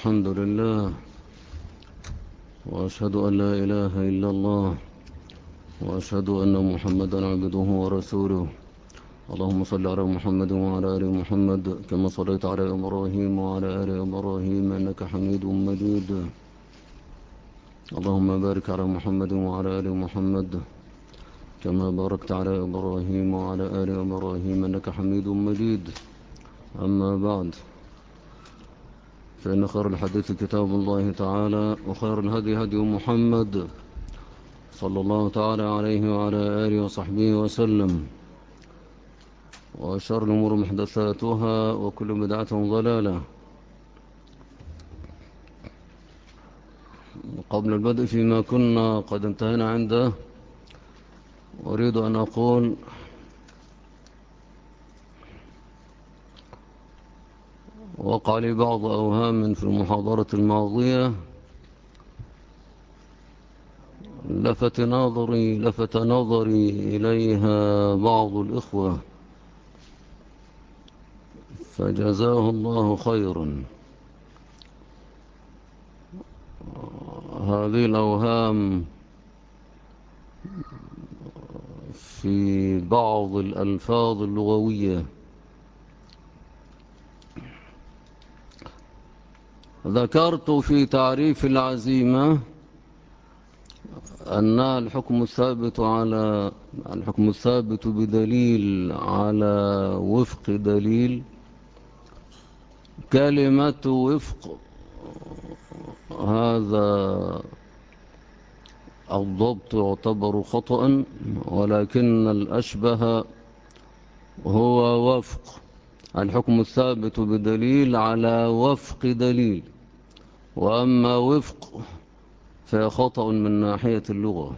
الحمد لله، وأشهد أن لا إله إلا الله، وأشهد أن محمدا عبده ورسوله. اللهم صل على محمد وعلى آل محمد كما صليت على إبراهيم وعلى آل إبراهيم إنك حميد مجيد. اللهم بارك على محمد وعلى آل محمد كما باركت على إبراهيم وعلى آل إبراهيم إنك حميد مجيد. أما بعد، فإن خير الحديث كتاب الله تعالى، وخير الهدي هدي محمد صلى الله تعالى عليه وعلى آله وصحبه وسلم، وشر الأمور محدثاتها، وكل بدعة ضلالة. قبل البدء فيما كنا قد انتهينا عنده، أريد أن أقول وقع لي بعض أوهام في المحاضرة الماضية لفت نظري إليها بعض الإخوة، فجزاه الله خيرا. هذه الأوهام في بعض الألفاظ اللغوية. ذكرت في تعريف العزيمة أن الحكم الثابت بدليل على وفق دليل. كلمة وفق هذا الضبط يعتبر خطأ، ولكن الأشبه هو وفق. الحكم الثابت بدليل على وفق دليل، وأما وفق فخطأ من ناحية اللغة.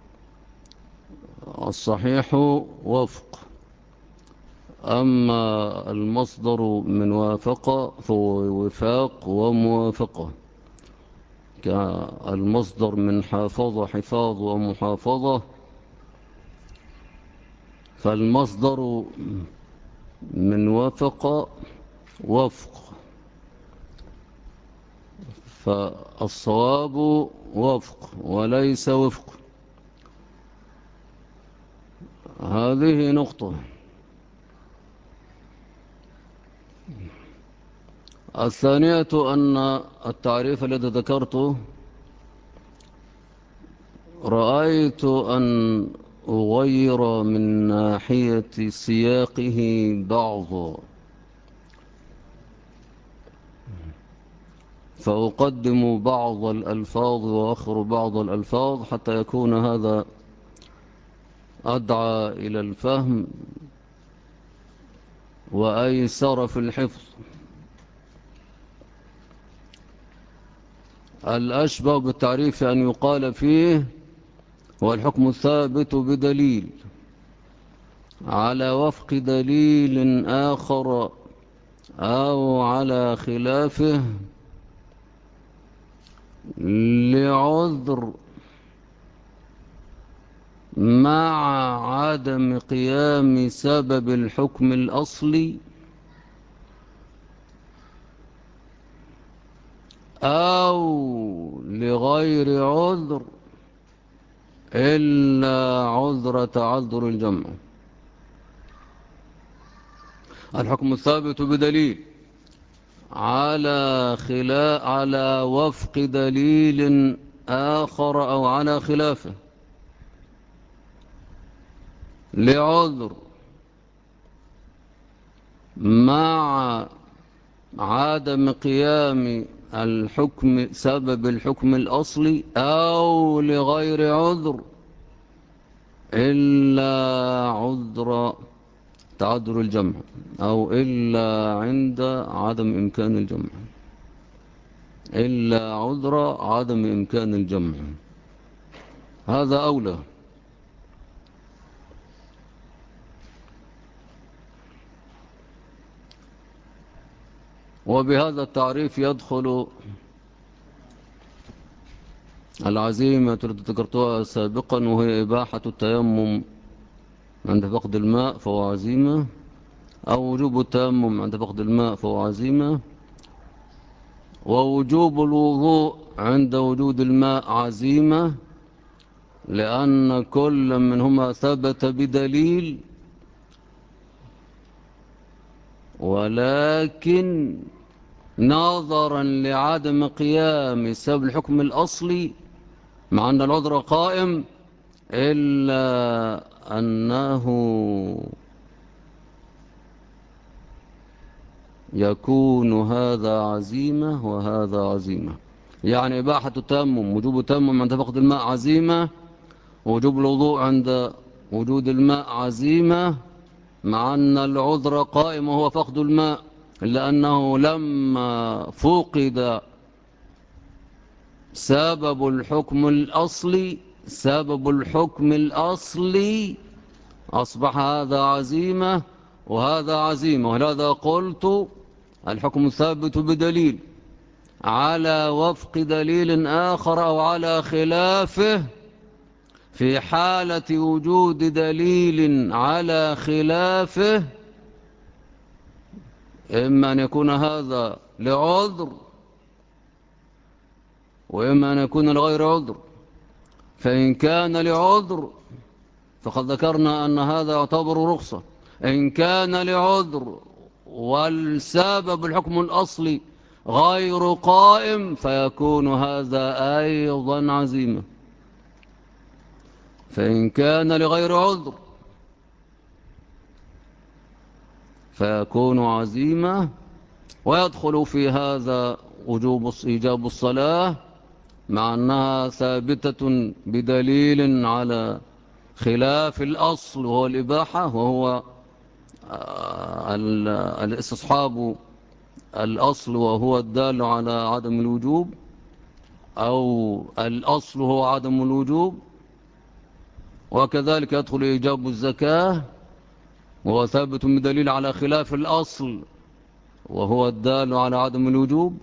الصحيح وفق، أما المصدر من وافق فهو وفاق وموافقة، كالمصدر من حافظ حفاظ ومحافظة، فالمصدر من وفق وفق، فالصواب وفق وليس وفق. هذه نقطة. الثانية أن التعريف الذي ذكرته رأيت أن أغير من ناحية سياقه بعض، فأقدم بعض الألفاظ وأخر بعض الألفاظ حتى يكون هذا أدعى إلى الفهم وأيسر في الحفظ. الأشبه بالتعريف أن يقال فيه هو الحكم الثابت بدليل على وفق دليل آخر أو على خلافه لعذر مع عدم قيام سبب الحكم الأصلي، أو لغير عذر إلا عذر تعذر الجمع. الحكم الثابت بدليل على وفق دليل آخر أو على خلافه لعذر مع عدم قيام سبب الحكم الأصلي، أو لغير عذر إلا عذر تعذر الجمع، أو إلا عند عدم إمكان الجمع، إلا عذر عدم إمكان الجمع. هذا أولى. وبهذا التعريف يدخل العزيمة التي ذكرتها سابقا، وهي إباحة التيمم عند فقد الماء فهو عزيمة، أو وجوب التيمم عند فقد الماء فهو عزيمة، ووجوب الوضوء عند وجود الماء عزيمة، لأن كل منهما ثبت بدليل، ولكن نظرا لعدم قيام سبب الحكم الأصلي مع أن العذر قائم، إلا أنه يكون هذا عزيمة وهذا عزيمة. يعني إباحة التيمم وجوب التيمم عند فقد الماء عزيمة، ووجوب الوضوء عند وجود الماء عزيمة، مع أن العذر قائم وهو فقد الماء، إلا أنه لما فقد سبب الحكم الأصلي أصبح هذا عزيمة وهذا عزيمة. ولهذا قلت الحكم ثابت بدليل على وفق دليل آخر أو على خلافه. في حالة وجود دليل على خلافه إما أن يكون هذا لعذر وإما أن يكون لغير عذر. فإن كان لعذر فقد ذكرنا أن هذا يعتبر رخصة. إن كان لعذر والسبب الحكم الأصلي غير قائم فيكون هذا أيضا عزيمة. فإن كان لغير عذر فيكون عزيمة. ويدخل في هذا وجوب إيجاب الصلاة مع أنها ثابتة بدليل على خلاف الأصل وهو الإباحة، وهو الاستصحاب الأصل وهو الدال على عدم الوجوب، أو الأصل هو عدم الوجوب. وكذلك يدخل إيجاب الزكاة وهو ثابت بدليل على خلاف الأصل وهو الدال على عدم الوجوب.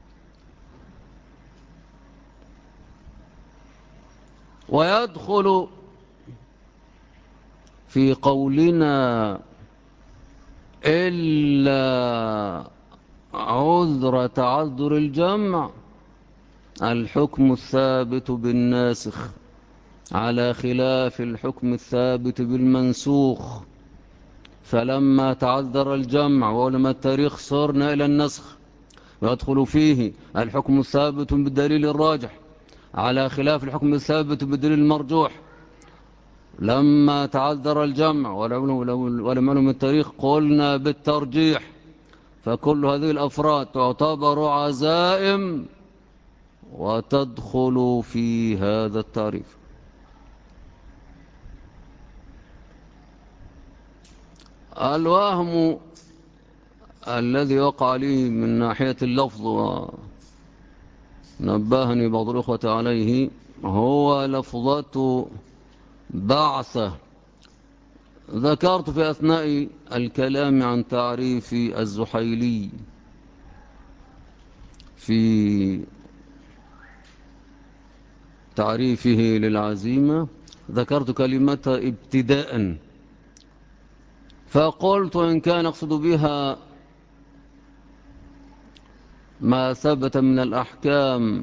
ويدخل في قولنا إلا عذر تعذر الجمع الحكم الثابت بالناسخ على خلاف الحكم الثابت بالمنسوخ. فلما تعذر الجمع وعلم التاريخ صرنا إلى النسخ، ويدخل فيه الحكم الثابت بالدليل الراجح على خلاف الحكم الثابت بالدليل المرجوح. لما تعذر الجمع ولم يعلم التاريخ قلنا بالترجيح. فكل هذه الأفراد تعتبر عزائم وتدخل في هذا التعريف. الوهم الذي وقع لي من ناحية اللفظ ونبهني بعض الأخوة عليه هو لفظة بعثة. ذكرت في أثناء الكلام عن تعريف الزحيلي في تعريفه للعزيمة، ذكرت كلمة ابتداء، فقلت إن كان يقصد بها ما ثبت من الأحكام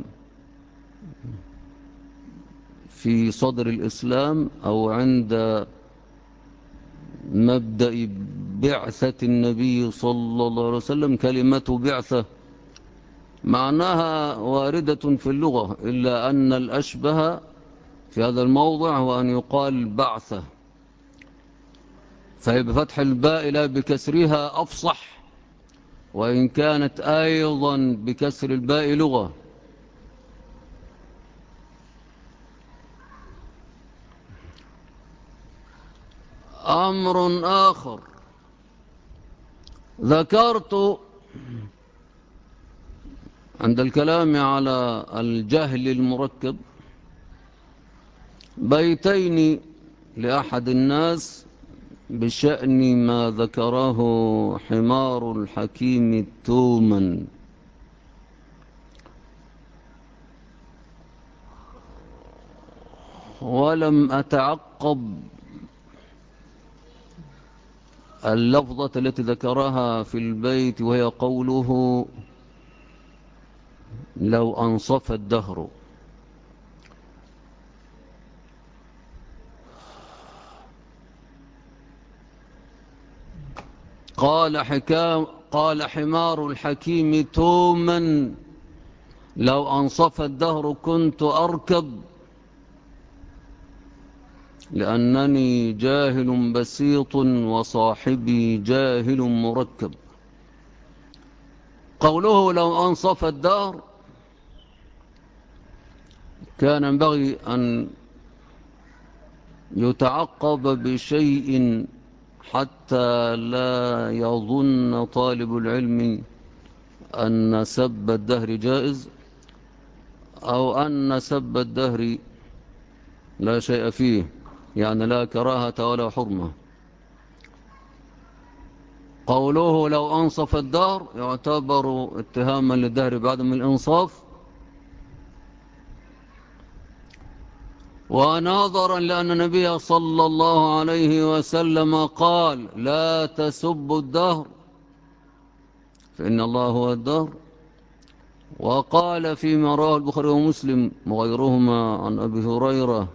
في صدر الإسلام أو عند مبدأ بعثة النبي صلى الله عليه وسلم. كلمة بعثة معناها واردة في اللغة، إلا أن الأشبه في هذا الموضع هو أن يقال بعثة، فهي بفتح الباء لا بكسرها أفصح، وإن كانت أيضا بكسر الباء لغة. أمر آخر ذكرت عند الكلام على الجهل المركب بيتين لأحد الناس بشأن ما ذكره حمار الحكيم التومن. ولم أتعقب اللفظة التي ذكرها في البيت، وهي قوله لو أنصف الدهر. قال حمار الحكيم توما لو أنصف الدهر كنت أركب لأنني جاهل بسيط وصاحبي جاهل مركب. قوله لو أنصف الدهر كان ينبغي أن يتعقب بشيء حتى لا يظن طالب العلم أن سب الدهر جائز أو أن سب الدهر لا شيء فيه، يعني لا كراهة ولا حرمة. قوله لو أنصف الدهر يعتبر اتهاما للدهر بعدم الإنصاف، ونظرا لأن النبي صلى الله عليه وسلم قال لا تسبوا الدهر فإن الله هو الدهر، وقال فيما رواه البخاري ومسلم وغيرهما عن أبي هريرة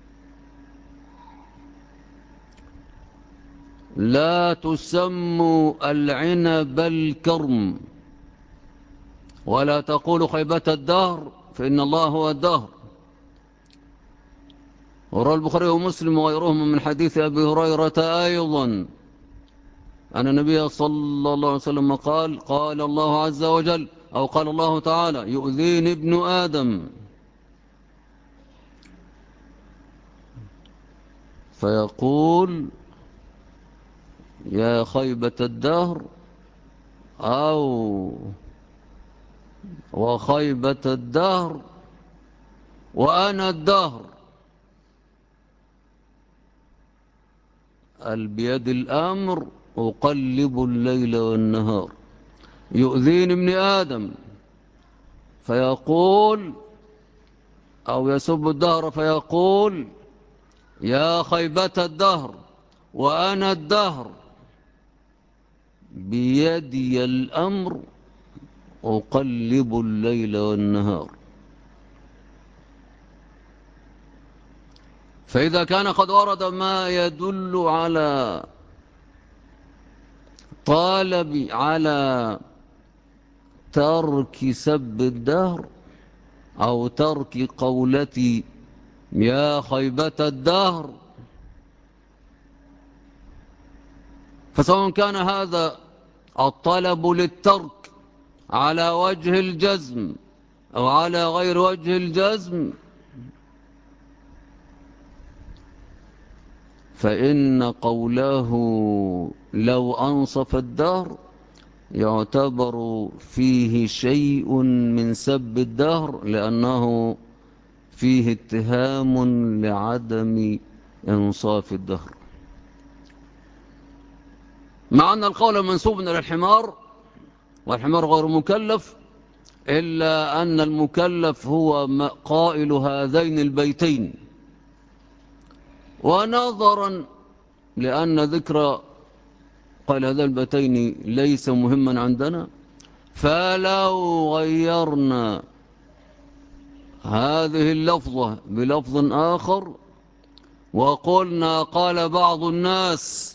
لا تسموا العنب الكرم ولا تقولوا خيبة الدهر فإن الله هو الدهر. وروى البخاري ومسلم وغيرهما من حديث أبي هريرة أيضا أن النبي صلى الله عليه وسلم قال الله عز وجل أو قال الله تعالى يؤذيني ابن آدم فيقول يا خيبة الدهر أو وخيبة الدهر وأنا الدهر بيد الأمر أقلب الليل والنهار. يؤذيني ابن آدم فيقول أو يسب الدهر فيقول يا خيبة الدهر وأنا الدهر بيدي الأمر أقلب الليل والنهار. فإذا كان قد ورد ما يدل على على ترك سب الدهر أو ترك قولتي يا خيبة الدهر، فسواء كان هذا الطلب للترك على وجه الجزم أو على غير وجه الجزم فإن قوله لو أنصف الدهر يعتبر فيه شيء من سب الدهر لأنه فيه اتهام لعدم إنصاف الدهر، مع أن القول منسوب إلى الحمار والحمار غير مكلف، إلا أن المكلف هو قائل هذين البيتين. ونظرا لأن ذكر قال هذين البيتين ليس مهما عندنا، فلو غيرنا هذه اللفظة بلفظ آخر وقلنا قال بعض الناس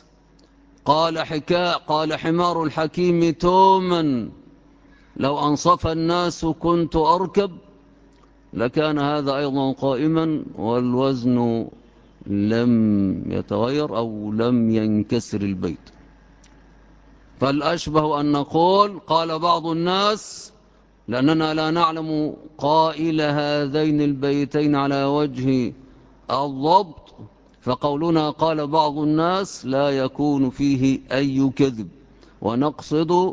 قال حمار الحكيم توما لو أنصف الناس كنت أركب، لكان هذا أيضا قائما والوزن لم يتغير أو لم ينكسر البيت. فالأشبه أن نقول قال بعض الناس لأننا لا نعلم قائل هذين البيتين على وجه الضبط، فقولنا قال بعض الناس لا يكون فيه أي كذب، ونقصد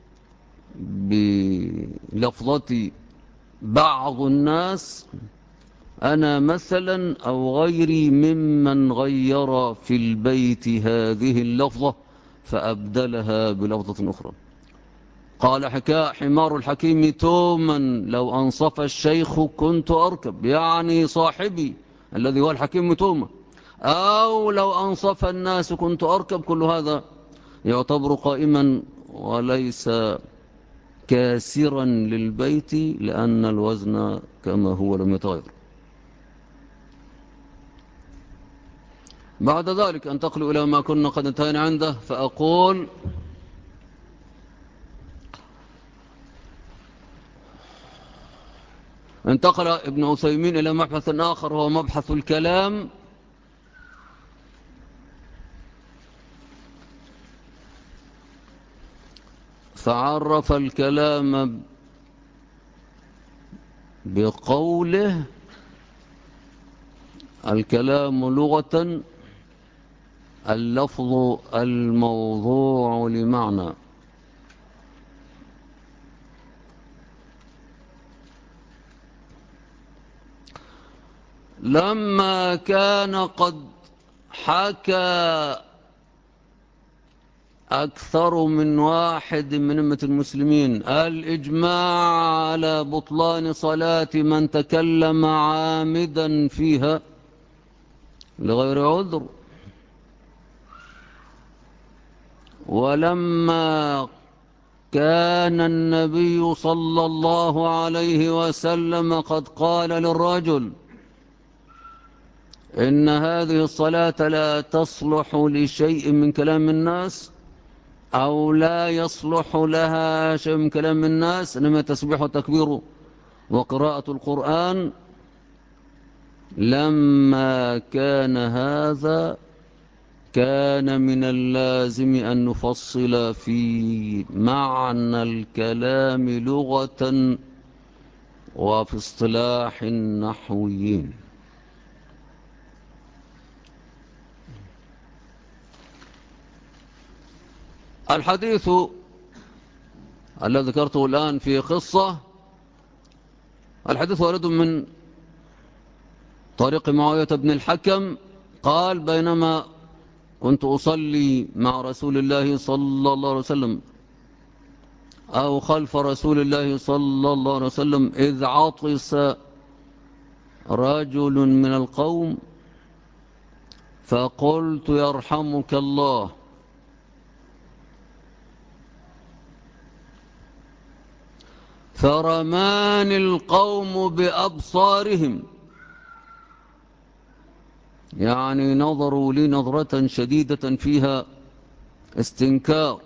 بلفظة بعض الناس أنا مثلا أو غيري ممن غير في البيت هذه اللفظة فأبدلها بلفظة أخرى. قال حمار الحكيم توما لو أنصف الشيخ كنت أركب، يعني صاحبي الذي هو الحكيم توما، أو لو أنصف الناس كنت أركب، كل هذا يعتبر قائما وليس كاسرا للبيت لأن الوزن كما هو لم يتغير. بعد ذلك أنتقل إلى ما كنا قد انتهينا عنده، فأقول انتقل ابن عثيمين إلى مبحث آخر هو مبحث الكلام. فعرف الكلام بقوله: الكلام لغة اللفظ الموضوع لمعنى. لما كان قد حكى أكثر من واحد من أمة المسلمين الإجماع على بطلان صلاة من تكلم عامدا فيها لغير عذر، ولما كان النبي صلى الله عليه وسلم قد قال للرجل: إن هذه الصلاة لا تصلح لشيء من كلام الناس، أو لا يصلح لها شيء من كلام الناس، إنما تسبيح وتكبير وقراءة القرآن. لما كان هذا كان من اللازم أن نفصل في معنى الكلام لغة وفي اصطلاح النحويين. الحديث الذي ذكرته الآن في قصة، الحديث وارد من طريق معاوية بن الحكم قال: بينما كنت أصلي مع رسول الله صلى الله عليه وسلم أو خلف رسول الله صلى الله عليه وسلم إذ عطس رجل من القوم فقلت: يرحمك الله. فرماني القوم بأبصارهم، يعني نظروا لي نظرة شديدة فيها استنكار.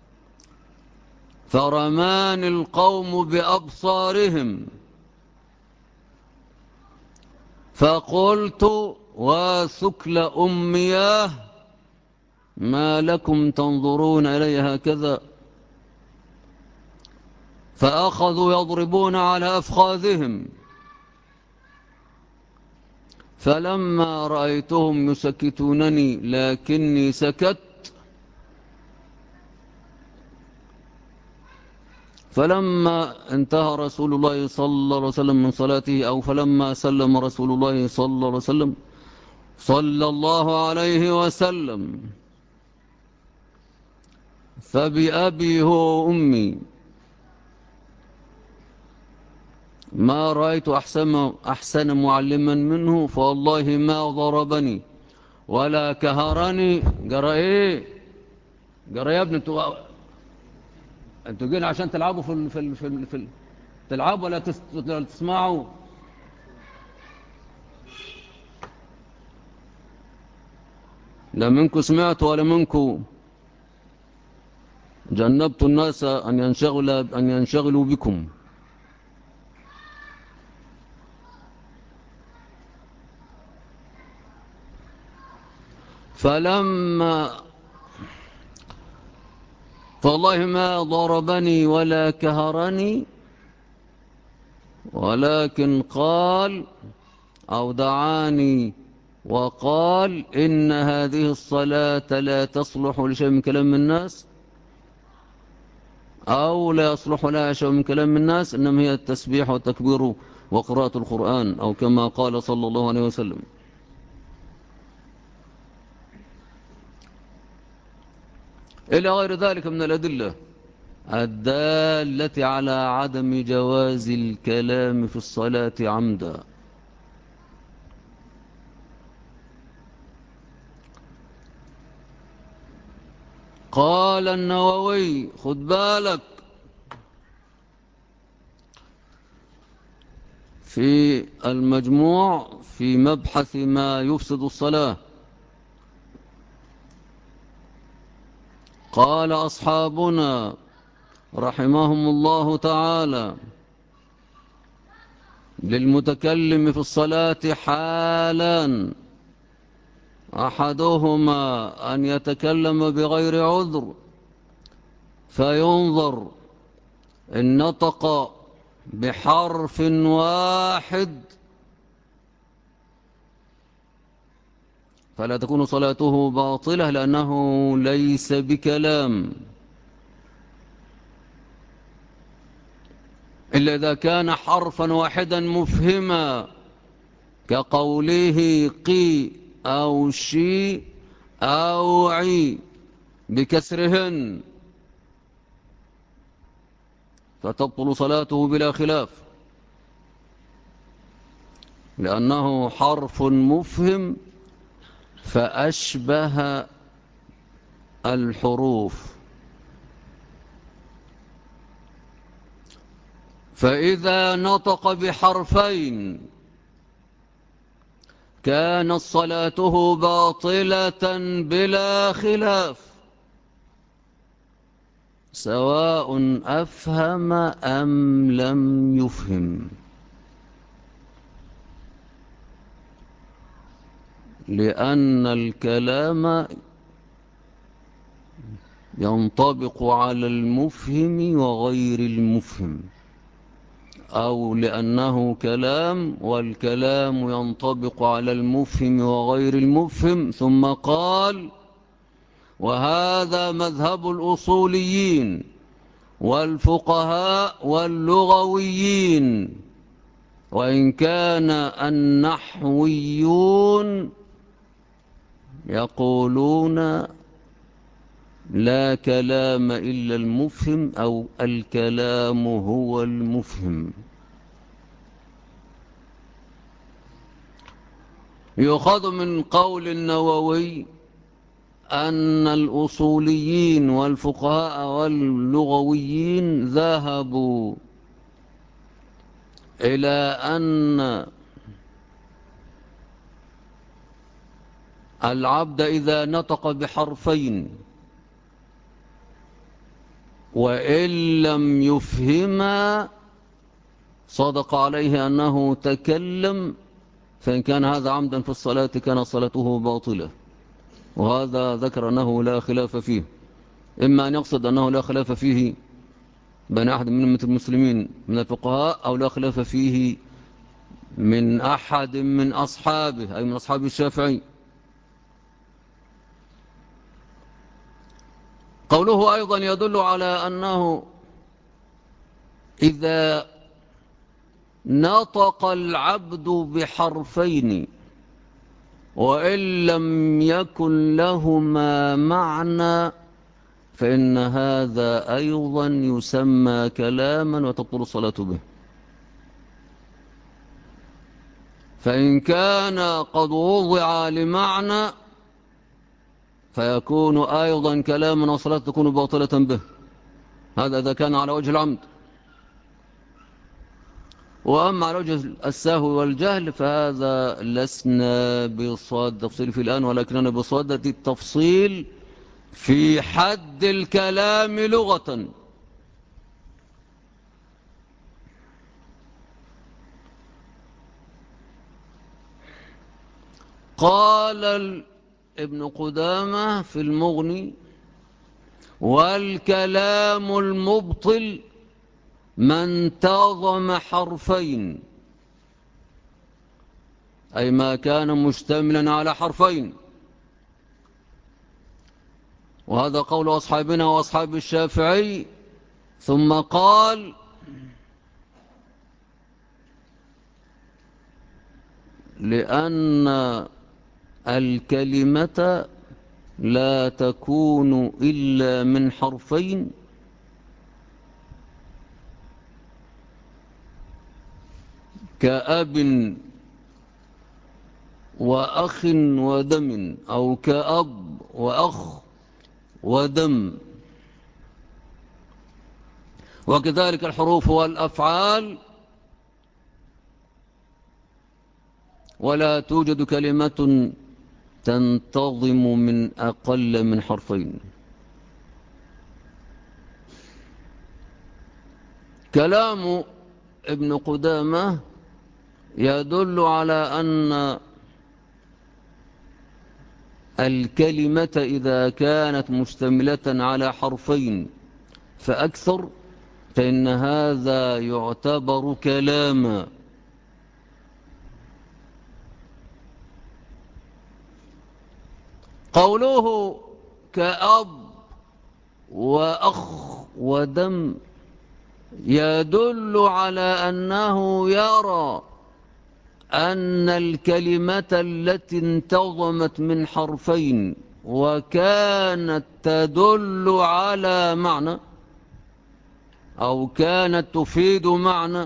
فرماني القوم بأبصارهم فقلت: وثكل أمياه، ما لكم تنظرون إلي هكذا؟ فأخذوا يضربون على أفخاذهم، فلما رأيتهم يسكتونني لكني سكت، فلما انتهى رسول الله صلى الله عليه وسلم من صلاته، أو فلما سلم رسول الله صلى الله عليه وسلم صلى الله عليه وسلم، فبأبي هو أمي ما رأيت أحسن معلما منه، فوالله ما ضربني ولا كهرني. جرى إيه؟ جرى يا ابني، انتوا جايين عشان تلعبوا تلعبوا ولا تسمعوا؟ لا منكم سمعت ولا منكم جنبت الناس أن ينشغلوا بكم. فالله ما ضربني ولا كهرني، ولكن قال أو دعاني وقال: إن هذه الصلاة لا تصلح لشيء من كلام الناس، أو لا يصلح لها شيء من كلام الناس، إنما هي التسبيح والتكبير وقراءة القرآن، أو كما قال صلى الله عليه وسلم. إلى غير ذلك من الأدلة الدالة على عدم جواز الكلام في الصلاة عمدا. قال النووي: خد بالك، في المجموع في مبحث ما يفسد الصلاة. قال أصحابنا رحمهم الله تعالى: للمتكلم في الصلاة حالان: أحدهما أن يتكلم بغير عذر فينظر إن نطق بحرف واحد فلا تكون صلاته باطلة لأنه ليس بكلام، إلا إذا كان حرفا واحدا مفهما كقوله قي أو شي أو عي بكسرهن، فتبطل صلاته بلا خلاف، لأنه حرف مفهم فأشبه الحروف. فإذا نطق بحرفين كانت صلاته باطلة بلا خلاف، سواء أفهم أم لم يفهم، لأن الكلام ينطبق على المفهم وغير المفهم، أو لأنه كلام والكلام ينطبق على المفهم وغير المفهم. ثم قال: وهذا مذهب الأصوليين والفقهاء واللغويين، وإن كان النحويون يقولون لا كلام إلا المفهم أو الكلام هو المفهم. يؤخذ من قول النووي أن الأصوليين والفقهاء واللغويين ذهبوا إلى أن العبد إذا نطق بحرفين وإن لم يفهما صدق عليه أنه تكلم، فإن كان هذا عمدا في الصلاة كان صلاته باطلة، وهذا ذكر أنه لا خلاف فيه. إما أن يقصد أنه لا خلاف فيه بين أحد من أمة المسلمين من الفقهاء، أو لا خلاف فيه من أحد من أصحابه أي من أصحاب الشافعي. قوله أيضا يدل على أنه إذا نطق العبد بحرفين وإن لم يكن لهما معنى فإن هذا أيضا يسمى كلاما وتبطل الصلاة به. فإن كان قد وضع لمعنى فيكون أيضا كلاما والصلاة تكون باطلة به، هذا إذا كان على وجه العمد. وأما على وجه السهو والجهل فهذا لسنا بصدد التفصيل فيه الآن، ولكننا بصدد التفصيل في حد الكلام لغة. قال ابن قدامة في المغني: والكلام المبطل ما انتظم حرفين، أي ما كان مشتملا على حرفين. وهذا قول أصحابنا وأصحاب الشافعي. ثم قال: لأن الكلمة لا تكون إلا من حرفين، كأب وأخ ودم، أو كأب وأخ ودم. وكذلك الحروف والأفعال ولا توجد كلمة تنتظم من أقل من حرفين. كلام ابن قدامة يدل على أن الكلمة إذا كانت مشتملة على حرفين فأكثر فإن هذا يعتبر كلاما. قوله كأب وأخ ودم يدل على أنه يرى أن الكلمة التي انتظمت من حرفين وكانت تدل على معنى أو كانت تفيد معنى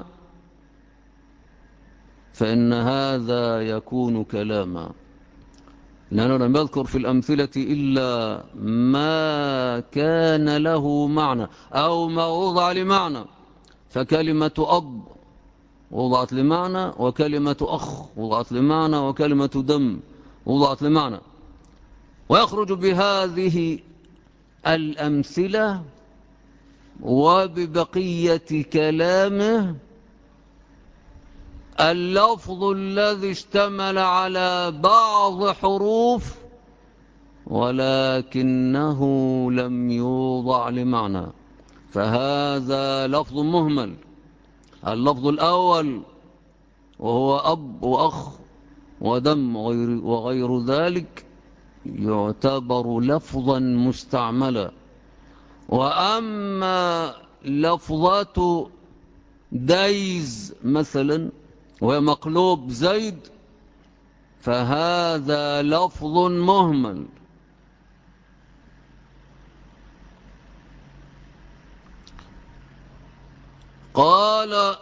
فإن هذا يكون كلاما، لأنه لم يذكر في الأمثلة إلا ما كان له معنى أو ما وضع لمعنى. فكلمة أب وضعت لمعنى، وكلمة أخ وضعت لمعنى، وكلمة دم وضعت لمعنى. ويخرج بهذه الأمثلة وببقية كلامه اللفظ الذي اشتمل على بعض حروف ولكنه لم يوضع لمعنى، فهذا لفظ مهمل. اللفظ الأول وهو أب وأخ ودم وغير ذلك يعتبر لفظا مستعملا. وأما لفظات دايز مثلا وهي مقلوب زيد فهذا لفظ مهمل. قال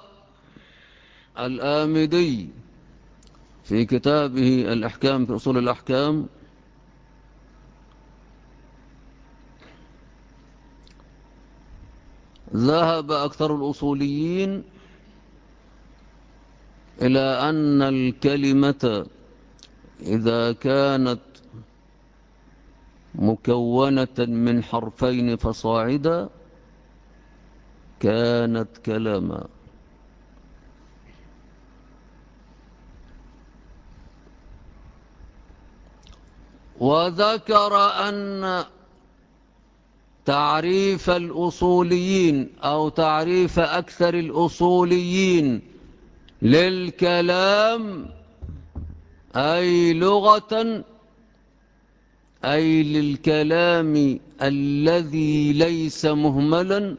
الآمدي في كتابه الأحكام في أصول الأحكام: ذهب أكثر الأصوليين إلى أن الكلمة إذا كانت مكونة من حرفين فصاعدا كانت كلاما. وذكر أن تعريف الأصوليين أو تعريف أكثر الأصوليين للكلام أي لغة أي للكلام الذي ليس مهملا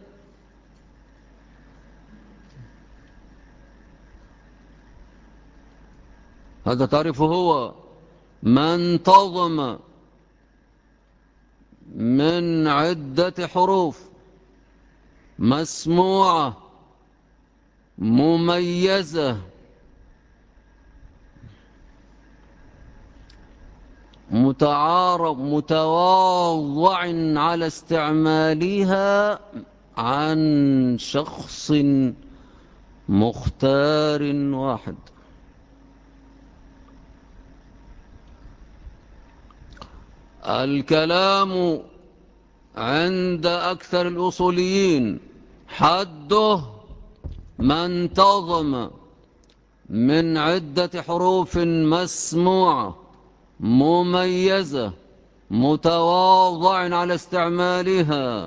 هذا تعريفه هو ما انتظم من عدة حروف مسموعة مميزة متواضع على استعمالها عن شخص مختار واحد. الكلام عند أكثر الأصوليين حده ما انتظم من عدة حروف مسموعة مميزة متواضع على استعمالها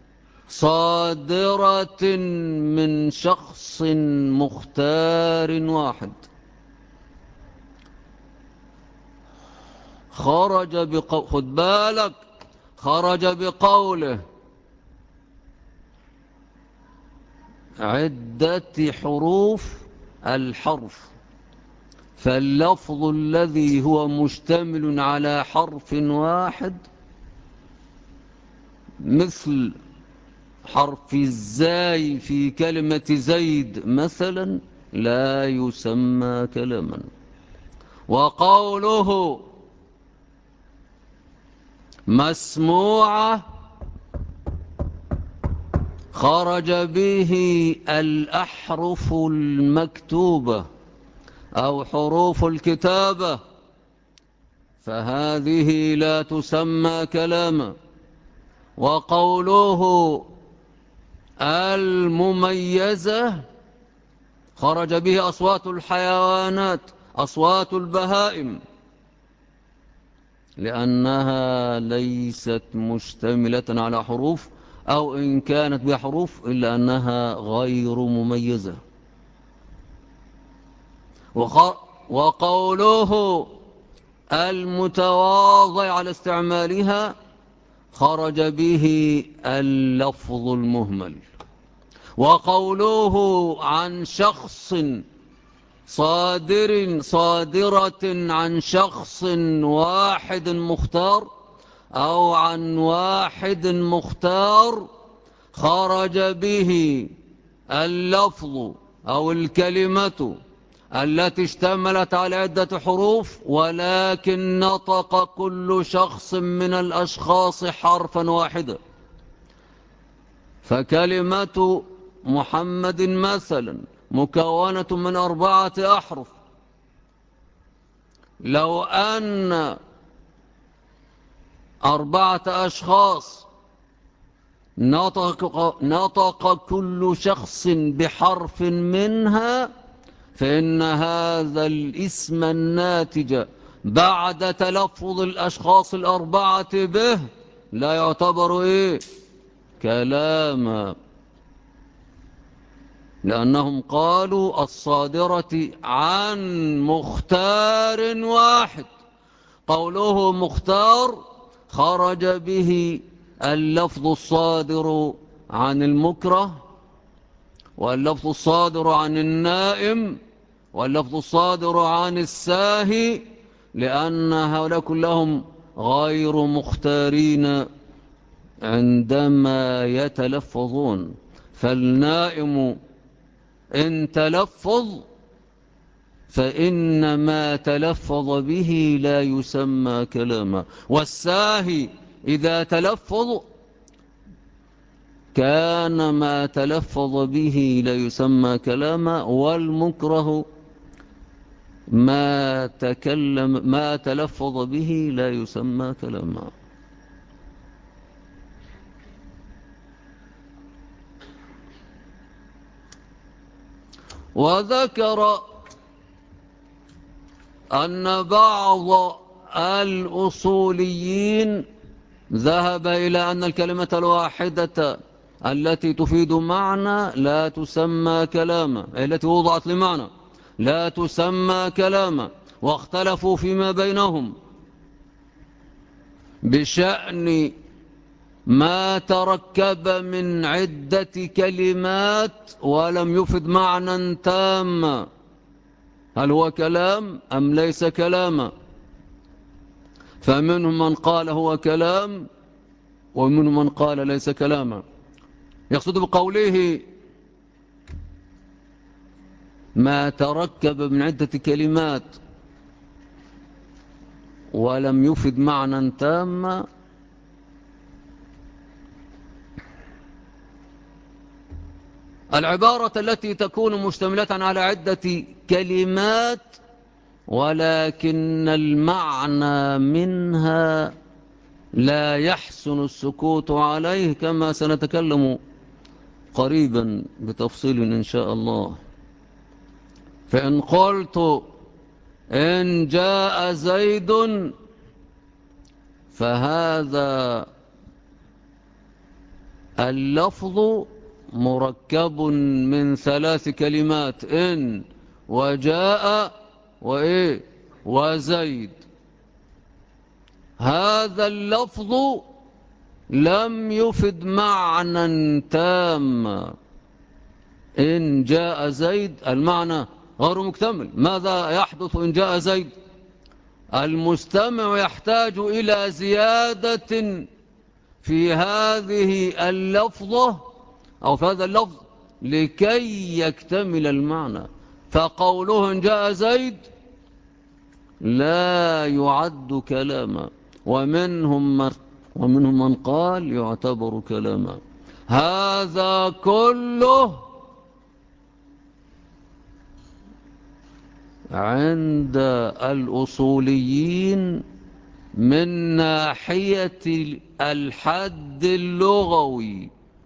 صادرة من شخص مختار واحد. خد بالك، خرج بقوله عدة حروف الحرف، فاللفظ الذي هو مشتمل على حرف واحد مثل حرف الزاي في كلمة زيد مثلا لا يسمى كلاما. وقوله مسموعة خرج به الأحرف المكتوبة أو حروف الكتابة فهذه لا تسمى كلاما. وقوله المميزة خرج به أصوات الحيوانات، أصوات البهائم، لأنها ليست مشتملة على حروف، أو إن كانت بها حروف إلا أنها غير مميزة. وقوله المتواضع على استعمالها خرج به اللفظ المهمل. وقوله عن شخص صادرة عن شخص واحد مختار أو عن واحد مختار خرج به اللفظ أو الكلمة التي اشتملت على عدة حروف ولكن نطق كل شخص من الأشخاص حرفا واحدا. فكلمة محمد مثلا مكونة من 4 أحرف. لو أن 4 أشخاص نطق كل شخص بحرف منها فإن هذا الاسم الناتج بعد تلفظ الأشخاص 4 به لا يعتبر كلاما، لأنهم قالوا الصادرة عن مختار واحد. قوله مختار خرج به اللفظ الصادر عن المكره، واللفظ الصادر عن النائم، واللفظ الصادر عن الساهي، لأن هؤلاء كلهم غير مختارين عندما يتلفظون. فالنائم إن تلفظ فإن ما تلفظ به لا يسمى كلاما، والساهي إذا تلفظ كان ما تلفظ به لا يسمى كلاما، والمكره ما تلفظ به لا يسمى كلاما. وذكر أن بعض الأصوليين ذهب إلى أن الكلمة الواحدة التي تفيد معنى لا تسمى كلاما، التي وضعت لمعنى لا تسمى كلاما، واختلفوا فيما بينهم بشأن ما تركب من عدة كلمات ولم يفد معنى تاما، هل هو كلام أم ليس كلاما؟ فمنهم من قال هو كلام ومنهم من قال ليس كلاما. يقصد بقوله ما تركب من عدة كلمات ولم يفد معنى تاما العبارة التي تكون مشتملة على عدة كلمات ولكن المعنى منها لا يحسن السكوت عليه، كما سنتكلم قريبا بتفصيل إن شاء الله. فإن قلت إن جاء زيد فهذا اللفظ مركب من 3 كلمات: إن وجاء وزيد. هذا اللفظ لم يفد معنى تاما. إن جاء زيد المعنى غير مكتمل. ماذا يحدث إن جاء زيد؟ المستمع يحتاج إلى زيادة في هذه اللفظة أو في هذا اللفظ لكي يكتمل المعنى. فقوله إن جاء زيد لا يعد كلاما، ومنهم من قال يعتبر كلاما. هذا كله عند الأصوليين من ناحية الحد اللغوي.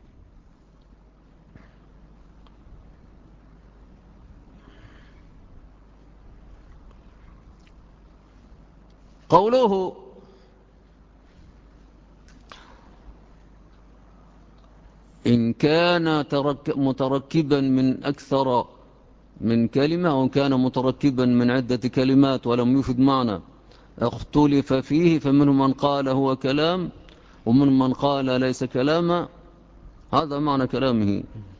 قوله إن كان متركبا من أكثر من كلمة، أو كان متركبا من عدة كلمات ولم يفد معنى اختلف فيه، فمنهم من قال هو كلام ومن من قال ليس كلاما. هذا معنى كلامه.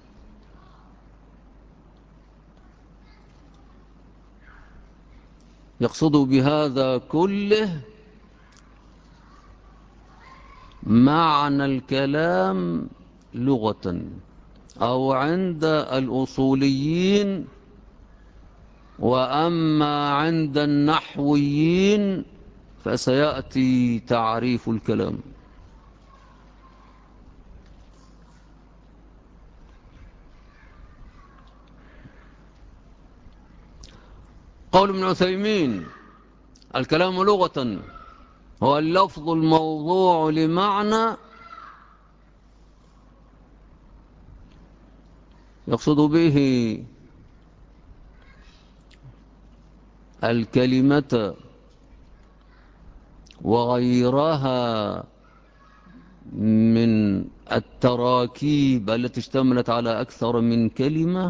يقصد بهذا كله معنى الكلام لغة، أو عند الأصوليين. وأما عند النحويين فسيأتي تعريف الكلام. قول ابن عثيمين: الكلام لغة هو اللفظ الموضوع لمعنى يقصد به الكلمة وغيرها من التراكيب التي اشتملت على أكثر من كلمة،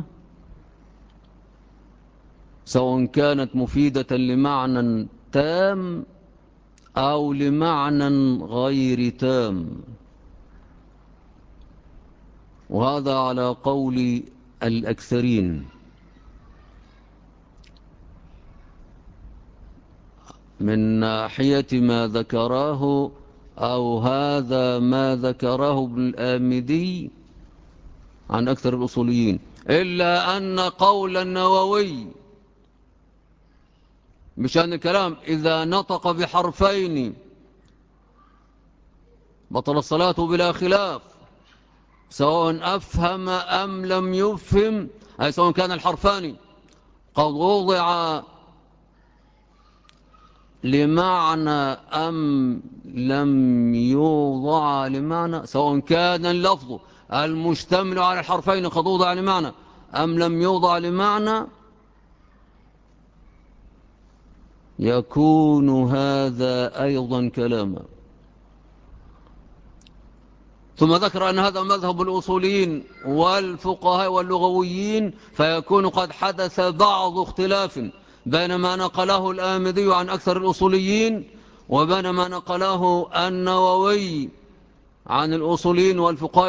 سواء كانت مفيدة لمعنى تام أو لمعنى غير تام. وهذا على قول الأكثرين من ناحية ما ذكراه، أو هذا ما ذكره ابن الآمدي عن أكثر الأصوليين. إلا أن قول النووي بشأن الكلام إذا نطق بحرفين بطل الصلاة بلا خلاف، سواء أفهم أم لم يفهم، أي سواء كان الحرفان قد وضع لمعنى أم لم يوضع لمعنى، سواء كان اللفظ المشتمل على الحرفين قد وضع لمعنى أم لم يوضع لمعنى، يكون هذا أيضا كلاما. ثم ذكر أن هذا مذهب الأصوليين والفقهاء واللغويين، فيكون قد حدث بعض اختلاف بين ما نقله الآمدي عن أكثر الأصوليين وبين ما نقله النووي عن الأصوليين والفقهاء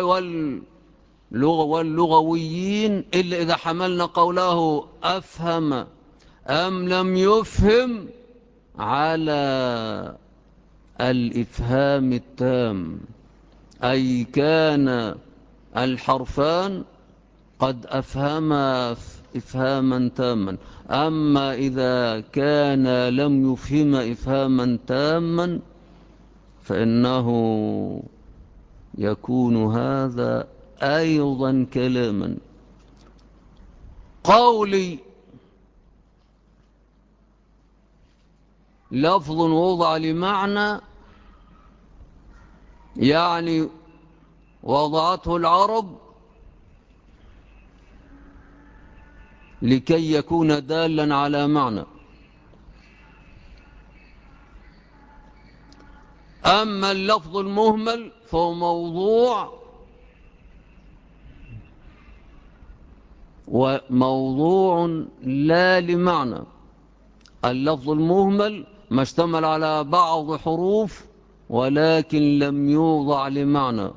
واللغويين، إلا إذا حملنا قوله أفهم أم لم يفهم على الإفهام التام، أي كان الحرفان قد أفهما إفهاما تاما. أما إذا كان لم يفهم إفهاما تاما فإنه يكون هذا أيضا كلاما. قولي لفظ وضع لمعنى يعني وضعته العرب لكي يكون دالا على معنى. أما اللفظ المهمل فهو وموضوع لا لمعنى. اللفظ المهمل ما اشتمل على بعض حروف ولكن لم يوضع لمعنى.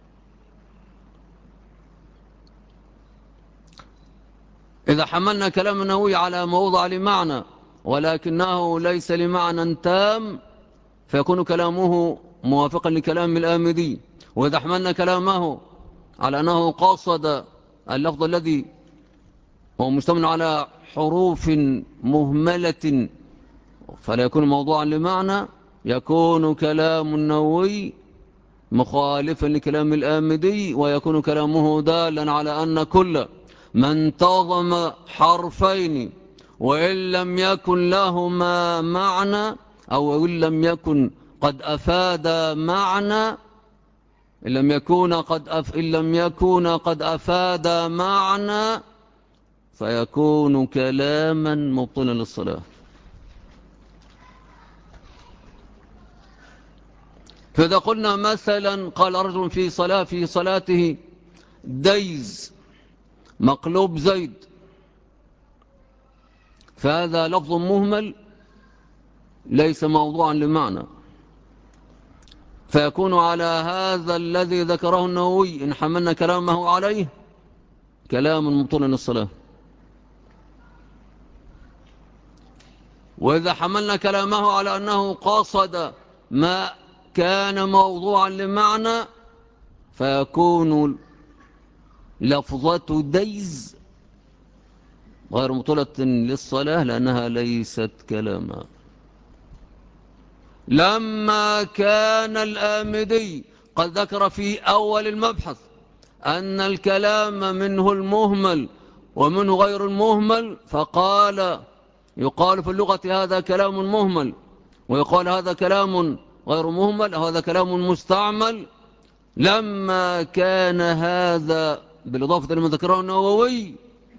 إذا حملنا كلام النووي على موضع لمعنى ولكنه ليس لمعنى تام فيكون كلامه موافقا لكلام الآمدي. وإذا حملنا كلامه على أنه قصد اللفظ الذي هو مشتمل على حروف مهملة فلا يكون موضوعا لمعنى، يكون كلام النووي مخالفا لكلام الآمدي، ويكون كلامه دالا على أن كل من انتظم حرفين وإن لم يكن لهما معنى أو إن لم يكن قد أفاد معنى إن لم يكون قد أفاد معنى فيكون كلاما مبطلا للصلاة. فإذا قلنا مثلا قال رجل في صلاته ديز مقلوب زيد، فهذا لفظ مهمل ليس موضوعا لمعنى، فيكون على هذا الذي ذكره النووي إن حملنا كلامه عليه كلام مبطل للصلاة. وإذا حملنا كلامه على أنه قصد ما كان موضوعا لمعنى فيكون لفظة ديز غير مبطلة للصلاة لأنها ليست كلاما. لما كان الآمدي قد ذكر في أول المبحث أن الكلام منه المهمل ومنه غير المهمل، فقال يقال في اللغة هذا كلام مهمل، ويقال هذا كلام غير مهمل أو هذا كلام مستعمل. لما كان هذا بالإضافة لما ذكره النووي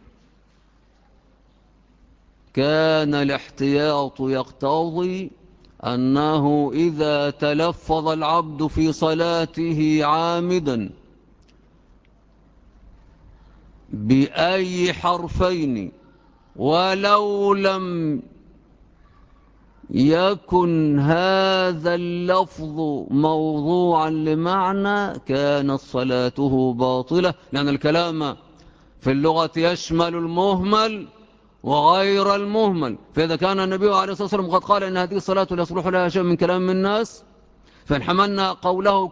كان الاحتياط يقتضي أنه إذا تلفظ العبد في صلاته عامدا بأي حرفين ولو لم يكن هذا اللفظ موضوعا لمعنى كانت صلاته باطلة، لأن الكلام في اللغة يشمل المهمل وغير المهمل. فإذا كان النبي عليه الصلاة والسلام قد قال إن هذه الصلاة لا يصلح لها شيء من كلام الناس، فإن حملنا قوله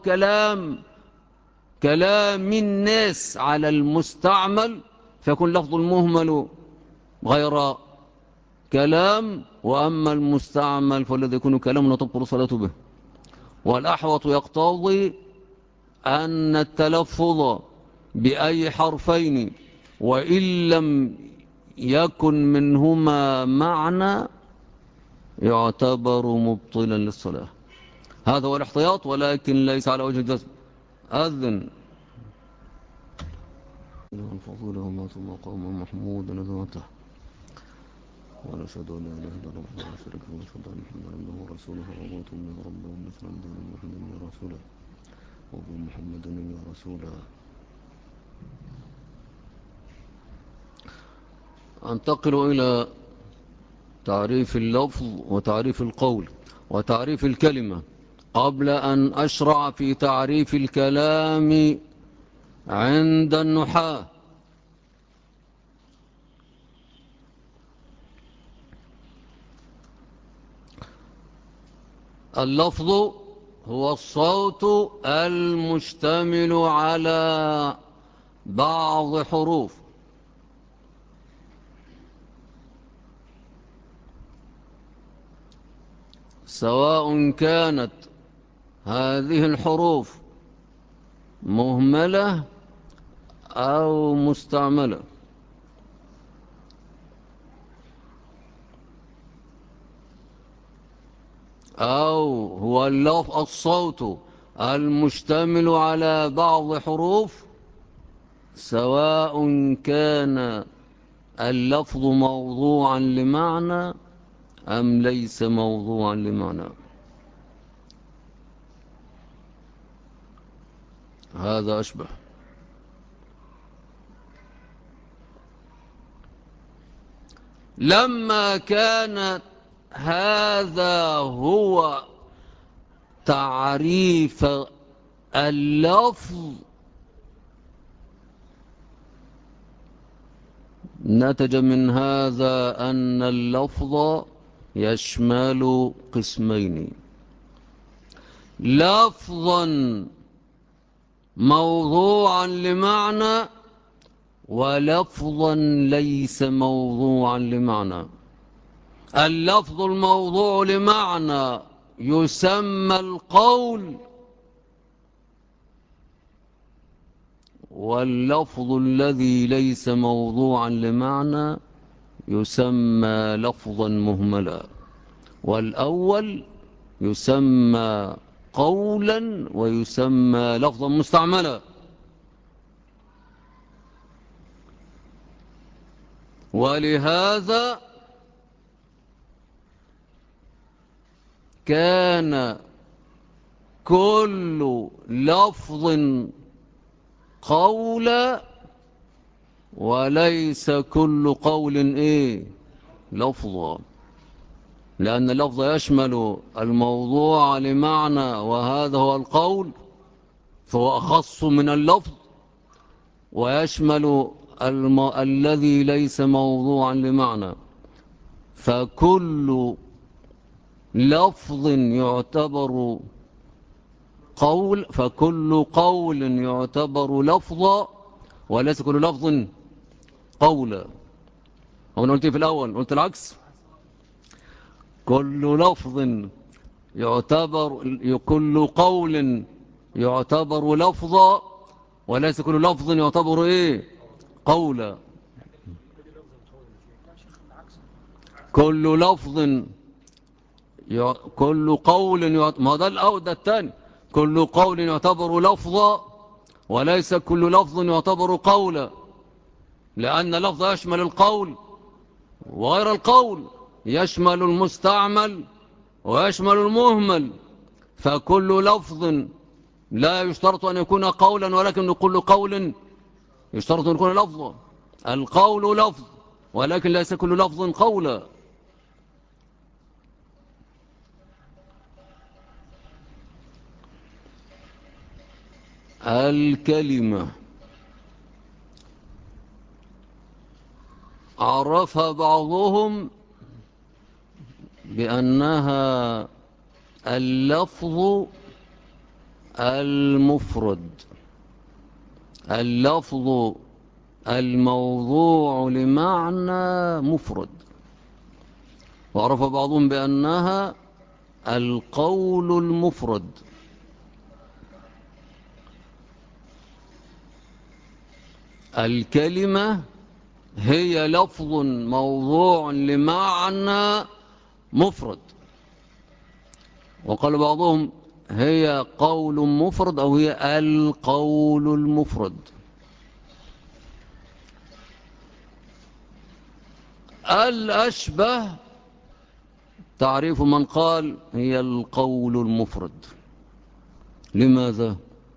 كلام الناس على المستعمل فيكون لفظ المهمل غير كلام، وأما المستعمل فالذي يكون كلام لا تبطل صلاته به. والأحوط يقتضي أن التلفظ بأي حرفين وإن لم يكن منهما معنى يعتبر مبطلا للصلاة. هذا هو الاحتياط ولكن ليس على وجه الجزم. أذن الفضول وما ثم قوم محمود نذوته ونشهد أن لا إله إلا الله وحده لا شريك له ونشهد أن محمدا عبده ورسوله وأمته من ربه مثلا دون محمد يا رسوله وابو محمد يا رسوله. أنتقل إلى تعريف اللفظ وتعريف القول وتعريف الكلمة قبل أن أشرع في تعريف الكلام عند النحاة. اللفظ هو الصوت المشتمل على بعض حروف سواء كانت هذه الحروف مهملة أو مستعملة، أو هو الصوت المشتمل على بعض حروف سواء كان اللفظ موضوعا لمعنى أم ليس موضوعا لمعنى. هذا أشبه. لما كان هذا هو تعريف اللفظ نتج من هذا أن اللفظ يشمل قسمين: لفظا موضوعا لمعنى ولفظا ليس موضوعا لمعنى. اللفظ الموضوع لمعنى يسمى القول، واللفظ الذي ليس موضوعا لمعنى يسمى لفظا مهملا، والأول يسمى قولا ويسمى لفظا مستعملا. ولهذا كان كل لفظ قولا وليس كل قول لفظا، لأن اللفظ يشمل الموضوع لمعنى وهذا هو القول فهو أخص من اللفظ، ويشمل الذي ليس موضوعا لمعنى، فكل لفظ يعتبر فكل قول يعتبر لفظا وليس كل لفظ قولا. هنا قلت في الأول قلت العكس، كل قول يعتبر لفظا وليس كل لفظ يعتبر قولا. كل لفظ كل قول ما ده الأول ده الثاني، كل قول يعتبر لفظا وليس كل لفظ يعتبر قولا، لأن اللفظ يشمل القول وغير القول، يشمل المستعمل ويشمل المهمل، فكل لفظ لا يشترط أن يكون قولا ولكن كل قول يشترط أن يكون لفظا. القول لفظ ولكن ليس كل لفظ قولا. الكلمة عرف بعضهم بأنها اللفظ المفرد، اللفظ الموضوع لمعنى مفرد، وعرف بعضهم بأنها القول المفرد. الكلمة هي لفظ موضوع لمعنى مفرد، وقال بعضهم هي قول مفرد أو هي القول المفرد. الأشبه تعريف من قال هي القول المفرد. لماذا؟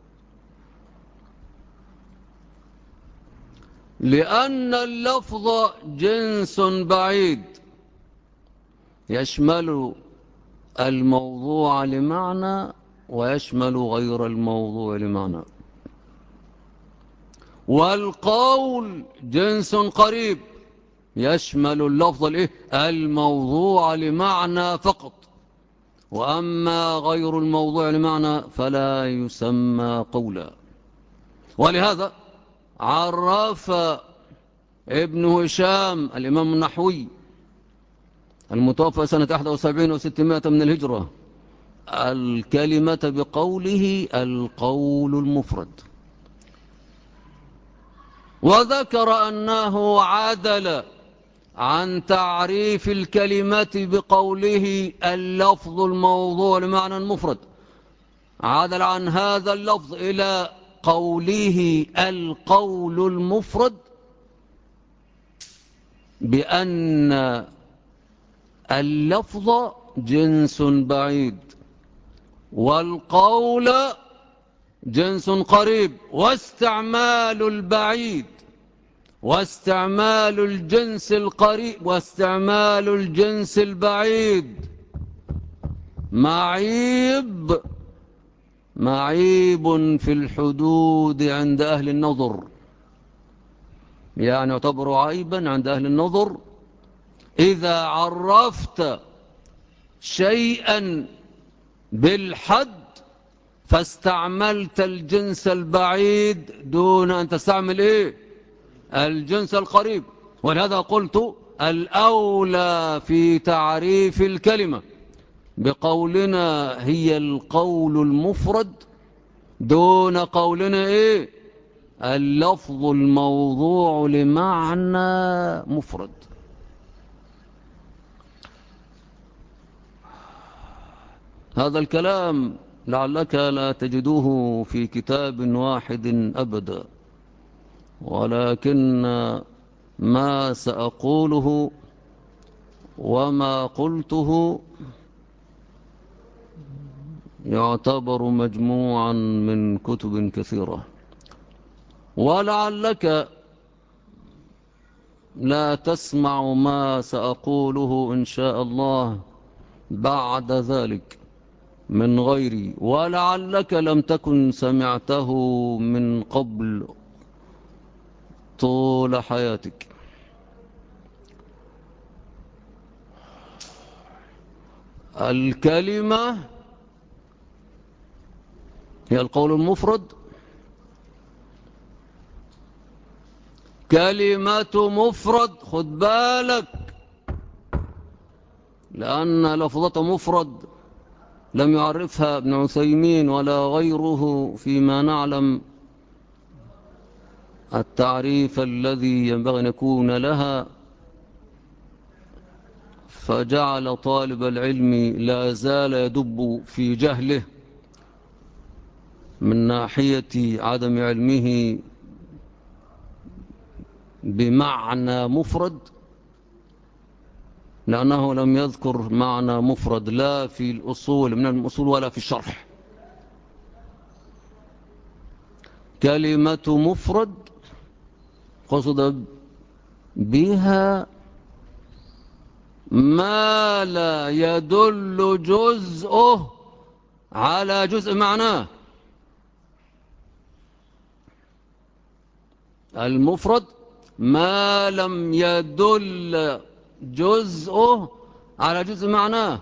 لأن اللفظ جنس بعيد يشمل الموضوع لمعنى ويشمل غير الموضوع لمعنى، والقول جنس قريب يشمل اللفظ الموضوع لمعنى فقط، وأما غير الموضوع لمعنى فلا يسمى قولا. ولهذا عرف ابن هشام الإمام النحوي المتوفى سنة 71 و600 من الهجرة الكلمة بقوله القول المفرد، وذكر أنه عدل عن تعريف الكلمة بقوله اللفظ الموضوع لمعنى المفرد، عدل عن هذا اللفظ إلى قوله القول المفرد بأن اللفظ جنس بعيد والقول جنس قريب، واستعمال البعيد واستعمال الجنس القريب واستعمال الجنس البعيد معيب في الحدود عند أهل النظر، يعني يعتبر عيبا عند أهل النظر إذا عرفت شيئا بالحد فاستعملت الجنس البعيد دون أن تستعمل الجنس القريب. ولهذا قلت الأولى في تعريف الكلمة بقولنا هي القول المفرد دون قولنا اللفظ الموضوع لمعنى مفرد. هذا الكلام لعلك لا تجدوه في كتاب واحد أبدا، ولكن ما سأقوله وما قلته يعتبر مجموعا من كتب كثيرة، ولعلك لا تسمع ما سأقوله إن شاء الله بعد ذلك من غيري، ولعلك لم تكن سمعته من قبل طول حياتك. الكلمة هي القول المفرد. كلمة مفرد، خد بالك، لأن لفظة مفرد لم يعرفها ابن عثيمين ولا غيره فيما نعلم التعريف الذي ينبغي أن يكون لها، فجعل طالب العلم لا زال يدب في جهله من ناحية عدم علمه بمعنى مفرد، لأنه لم يذكر معنى مفرد لا في الأصول من الأصول ولا في الشرح. كلمة مفرد قصد بها ما لا يدل جزءه على جزء معناه. المفرد ما لم يدل جزءه على جزء معناه.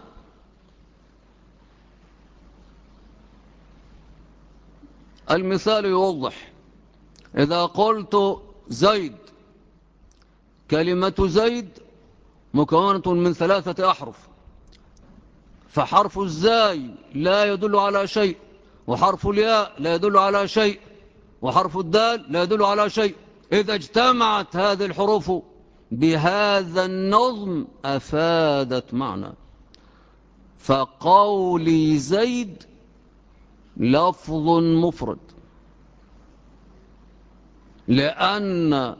المثال يوضح. إذا قلت زيد، كلمة زيد مكونة من 3 أحرف، فحرف الزاي لا يدل على شيء، وحرف الياء لا يدل على شيء، وحرف الدال لا يدل على شيء. إذا اجتمعت هذه الحروف بهذا النظم أفادت معنى. فقولي زيد لفظ مفرد، لأن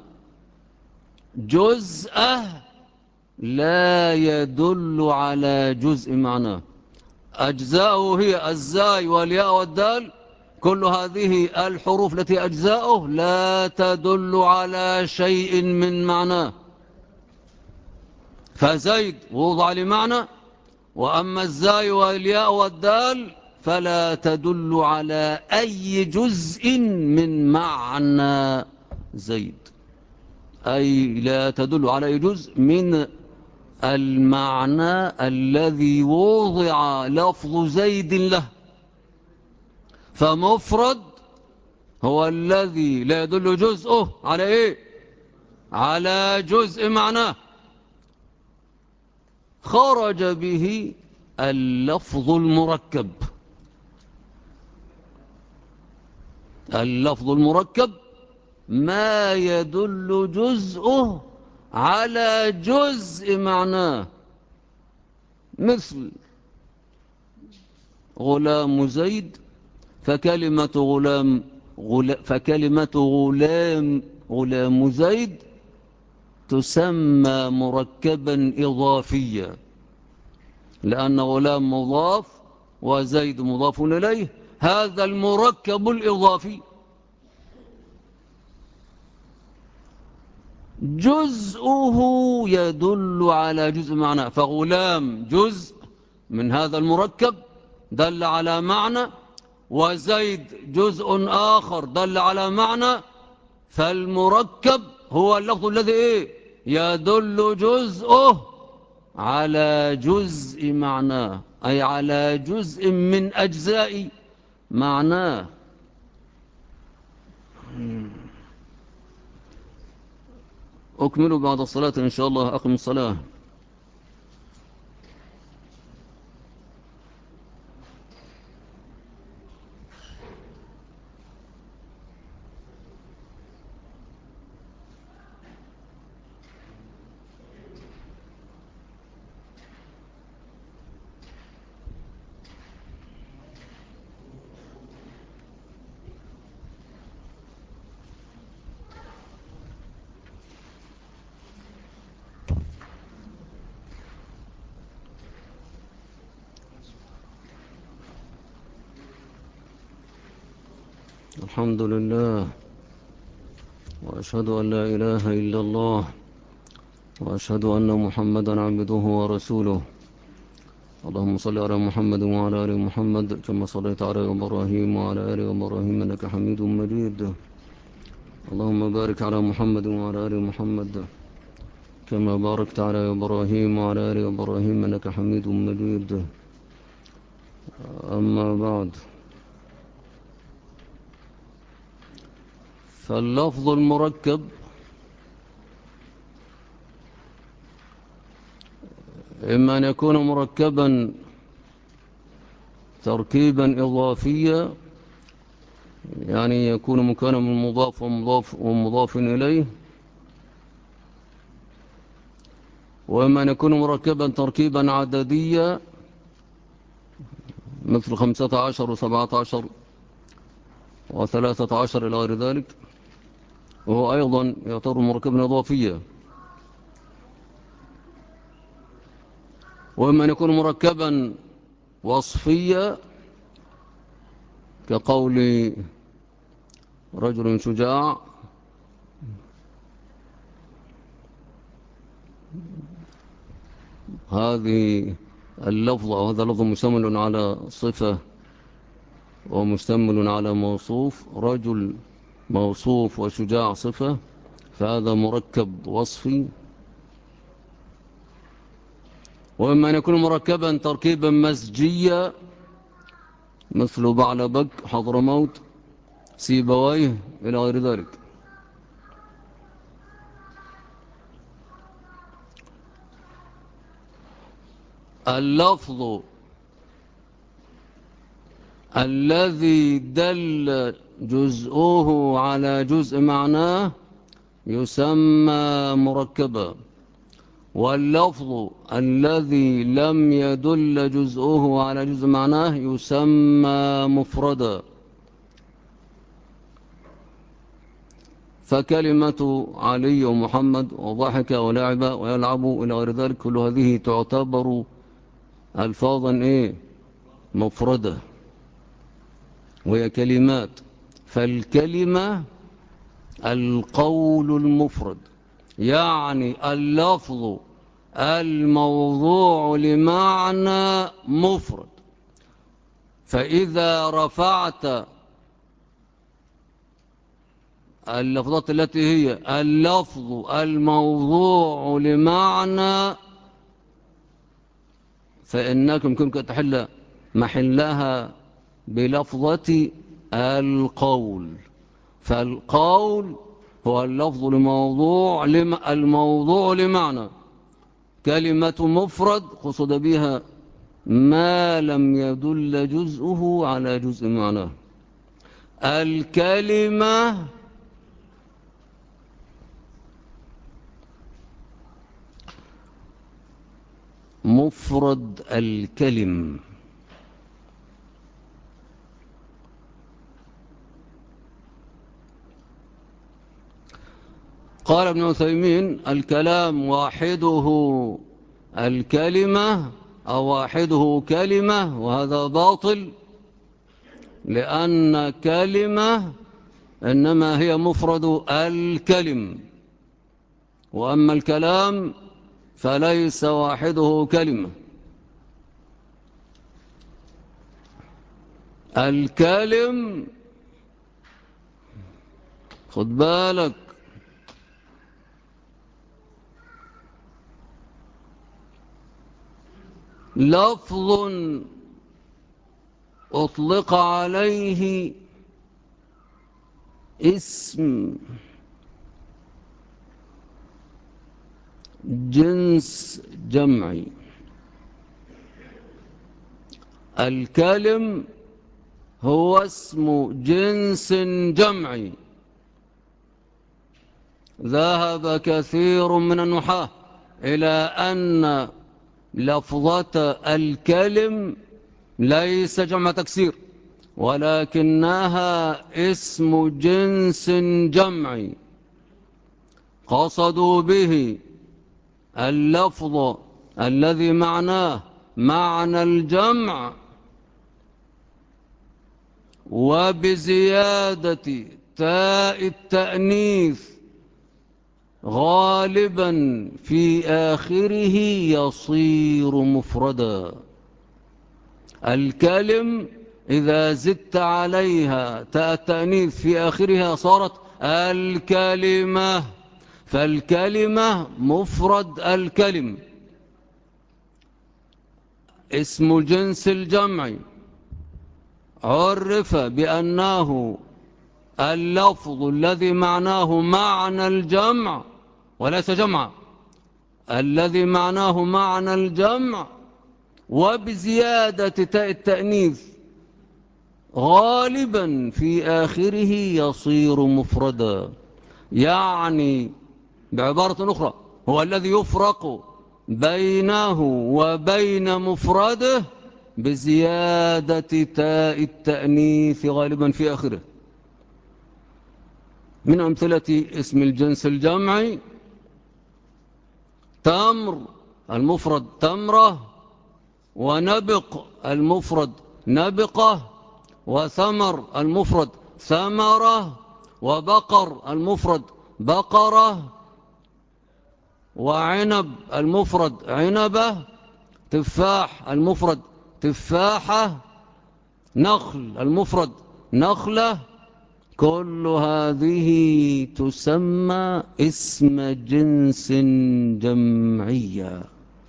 جزءه لا يدل على جزء معناه. أجزاؤه هي الزاي والياء والدال، كل هذه الحروف التي أجزاؤه لا تدل على شيء من معناه. فزيد وضع لمعنى، وأما الزاي والياء والدال فلا تدل على أي جزء من معنى زيد، أي لا تدل على أي جزء من المعنى الذي وضع لفظ زيد له. فمفرد هو الذي لا يدل جزءه على إيه؟ على جزء معناه. خرج به اللفظ المركب. اللفظ المركب ما يدل جزءه على جزء معناه، مثل غلام زيد، فكلمة غلام زيد تسمى مركبا إضافيا، لأن غلام مضاف وزيد مضاف إليه. هذا المركب الإضافي جزءه يدل على جزء معناه. فغلام جزء من هذا المركب دل على معنى، وزيد جزء آخر دل على معنى. فالمركب هو اللفظ الذي يدل جزءه على جزء معناه، أي على جزء من أجزاء معناه. أكمل بعد الصلاة إن شاء الله. أقم الصلاة. الحمد لله، وأشهد أن لا إله إلا الله، وأشهد أن محمدا عبده ورسوله. اللهم صل على محمد وعلى آل محمد كما صليت على إبراهيم وعلى آل إبراهيم إنك حميد مجيد. اللهم بارك على محمد وعلى آل محمد كما باركت على إبراهيم وعلى آل إبراهيم إنك حميد مجيد. أما بعد، فاللفظ المركب إما أن يكون مركبا تركيبا إضافيا، يعني يكون مكونا من مضاف ومضاف إليه، وإما أن يكون مركبا تركيبا عدديا مثل 15 و17 و13 إلى غير ذلك، وهو أيضا يعتبر مركبا إضافيا. وإما أن يكون مركبا وصفيا كقول رجل شجاع، هذه اللفظة وهذا لفظ مشتمل على صفة ومشتمل على موصوف، رجل موصوف وشجاع صفة، فهذا مركب وصفي. وإما أن يكون مركبا تركيبا مزجيا مثل بعلبك، حضرموت، سيبويه إلى غير ذلك. اللفظ الذي دل جزءه على جزء معناه يسمى مركبا، واللفظ الذي لم يدل جزءه على جزء معناه يسمى مفردا. فكلمة علي ومحمد وضحك ولعب ويلعب إلى غير ذلك، كل هذه تعتبر ألفاظا مفردة، وهي كلمات. فالكلمة القول المفرد، يعني اللفظ الموضوع لمعنى مفرد. فإذا رفعت اللفظات التي هي اللفظ الموضوع لمعنى، فإنك يمكنك تحل محلها بلفظة القول. فالقول هو اللفظ الموضوع لمعنى. كلمة مفرد قصد بها ما لم يدل جزءه على جزء معناه. الكلمة مفرد الكلم. قال ابن عثيمين: الكلام واحده الكلمة أو واحده كلمة، وهذا باطل، لأن كلمة إنما هي مفرد الكلم، وأما الكلام فليس واحده كلمة. الكلم، خد بالك، لفظ أطلق عليه اسم جنس جمعي. الكلم هو اسم جنس جمعي. ذهب كثير من النحاة إلى أن لفظة الكلم ليس جمع تكسير، ولكنها اسم جنس جمعي، قصدوا به اللفظ الذي معناه معنى الجمع، وبزيادة تاء التأنيث غالبا في آخره يصير مفردا. الكلم إذا زدت عليها تاء التأنيث في آخرها صارت الكلمة، فالكلمة مفرد الكلم. اسم جنس الجمع عرف بأنه اللفظ الذي معناه معنى الجمع وليس جمع، الذي معناه معنى الجمع وبزيادة تاء التأنيث غالبا في آخره يصير مفردا. يعني بعبارة أخرى هو الذي يفرق بينه وبين مفرده بزيادة تاء التأنيث غالبا في آخره. من أمثلة اسم الجنس الجمعي تمر المفرد تمرة، ونبق المفرد نبقة، وثمر المفرد ثمرة، وبقر المفرد بقرة، وعنب المفرد عنبة، تفاح المفرد تفاحة، نخل المفرد نخلة. كل هذه تسمى اسم جنس جمعية.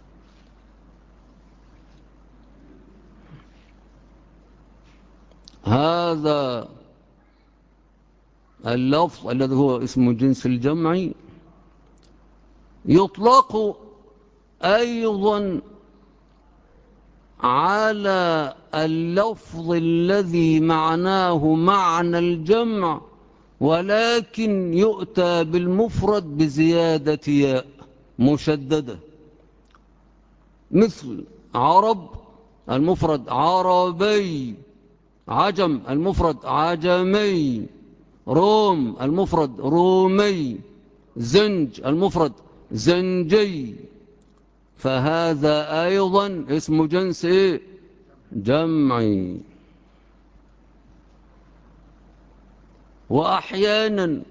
هذا اللفظ الذي هو اسم جنس الجمعي يطلق أيضا على اللفظ الذي معناه معنى الجمع ولكن يؤتى بالمفرد بزيادة ياء مشددة، مثل عرب المفرد عربي، عجم المفرد عجمي، روم المفرد رومي، زنج المفرد زنجي. فهذا أيضا اسم جنس جمعي. وأحيانا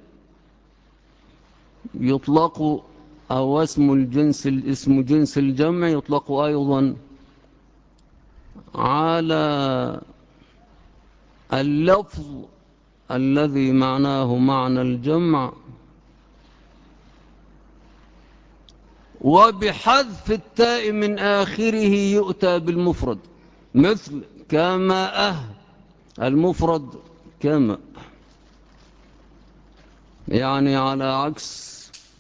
يطلق أو اسم جنس الجمع يطلق أيضا على اللفظ الذي معناه معنى الجمع وبحذف التاء من آخره يؤتى بالمفرد، مثل كماء المفرد كماء، يعني على عكس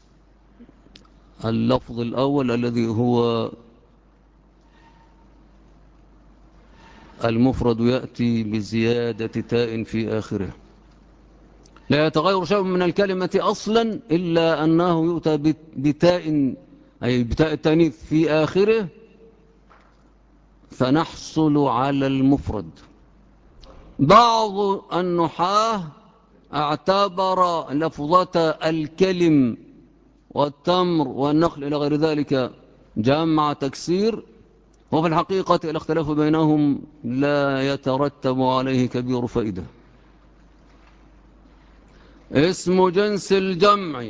اللفظ الأول الذي هو المفرد يأتي بزيادة تاء في آخره. لا يتغير شيء من الكلمة أصلا إلا أنه يؤتى بتاء أي بتاء التانيث في آخره فنحصل على المفرد. بعض النحاة اعتبر لفظة الكلم والتمر والنخل إلى غير ذلك جمع تكسير، وفي الحقيقة الاختلاف بينهم لا يترتب عليه كبير فائدة. اسم جنس الجمع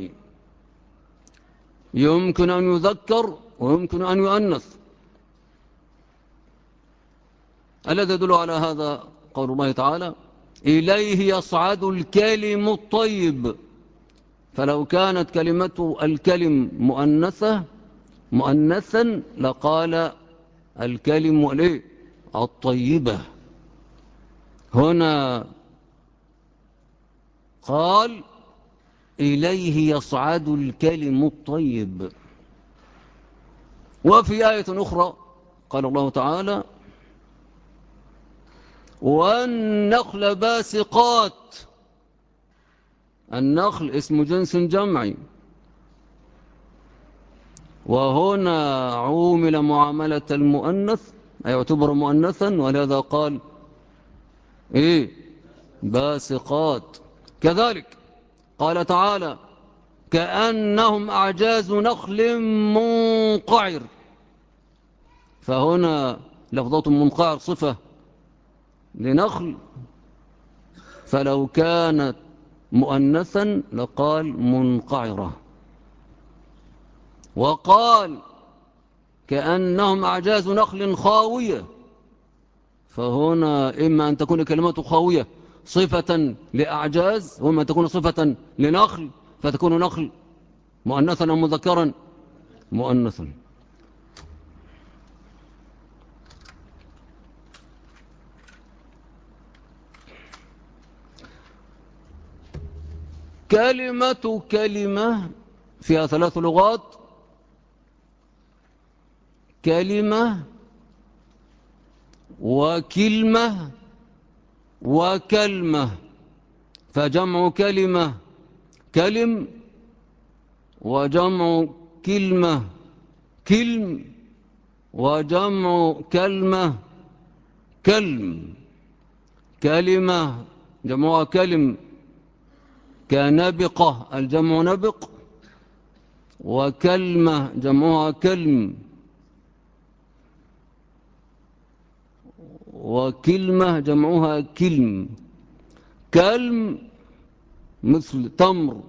يمكن أن يذكر ويمكن أن يؤنث. الذي يدل على هذا قول الله تعالى إليه يصعد الكلم الطيب، فلو كانت كلمة الكلم مؤنثا لقال الكلم الطيبة. هنا قال إليه يصعد الكلم الطيب. وفي آية أخرى قال الله تعالى والنخل باسقات. النخل اسم جنس جمعي، وهنا عومل معاملة المؤنث أي يعتبر مؤنثا، ولهذا قال باسقات. كذلك قال تعالى كأنهم أعجاز نخل منقعر، فهنا لفظة منقعر صفة لنخل فلو كانت مؤنثا لقال منقعرة. وقال كأنهم أعجاز نخل خاوية، فهنا إما أن تكون كلمة خاوية صفة لأعجاز، وإما أن تكون صفة لنخل، فتكون نخل مؤنثا أو مذكرا مؤنثا. كلمة فيها 3 لغات: كلمة وكلمة وكلمة. فجمع كلمة كلم، وجمع كلمة كلم، وجمع كلمة كلم. كلمة جمعها كلم كنبقة الجمع نبق، وكلمة جمعها كلم، وكلمة جمعها كلم. كلم مثل تمر،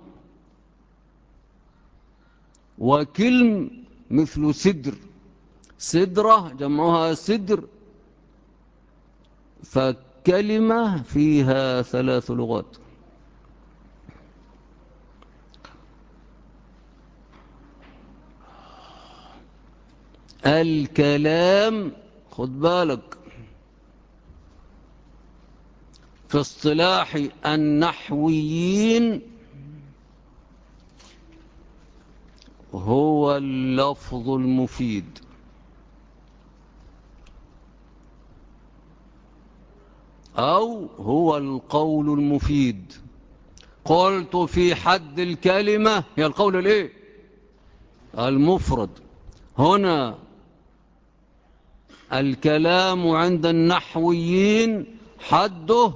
وكلم مثل سدر. سدرة جمعها سدر. فكلمة فيها 3 لغات. الكلام، خد بالك، في اصطلاح النحويين هو اللفظ المفيد، أو هو القول المفيد. قلت في حد الكلمة هي القول الايه؟ المفرد. هنا الكلام عند النحويين حده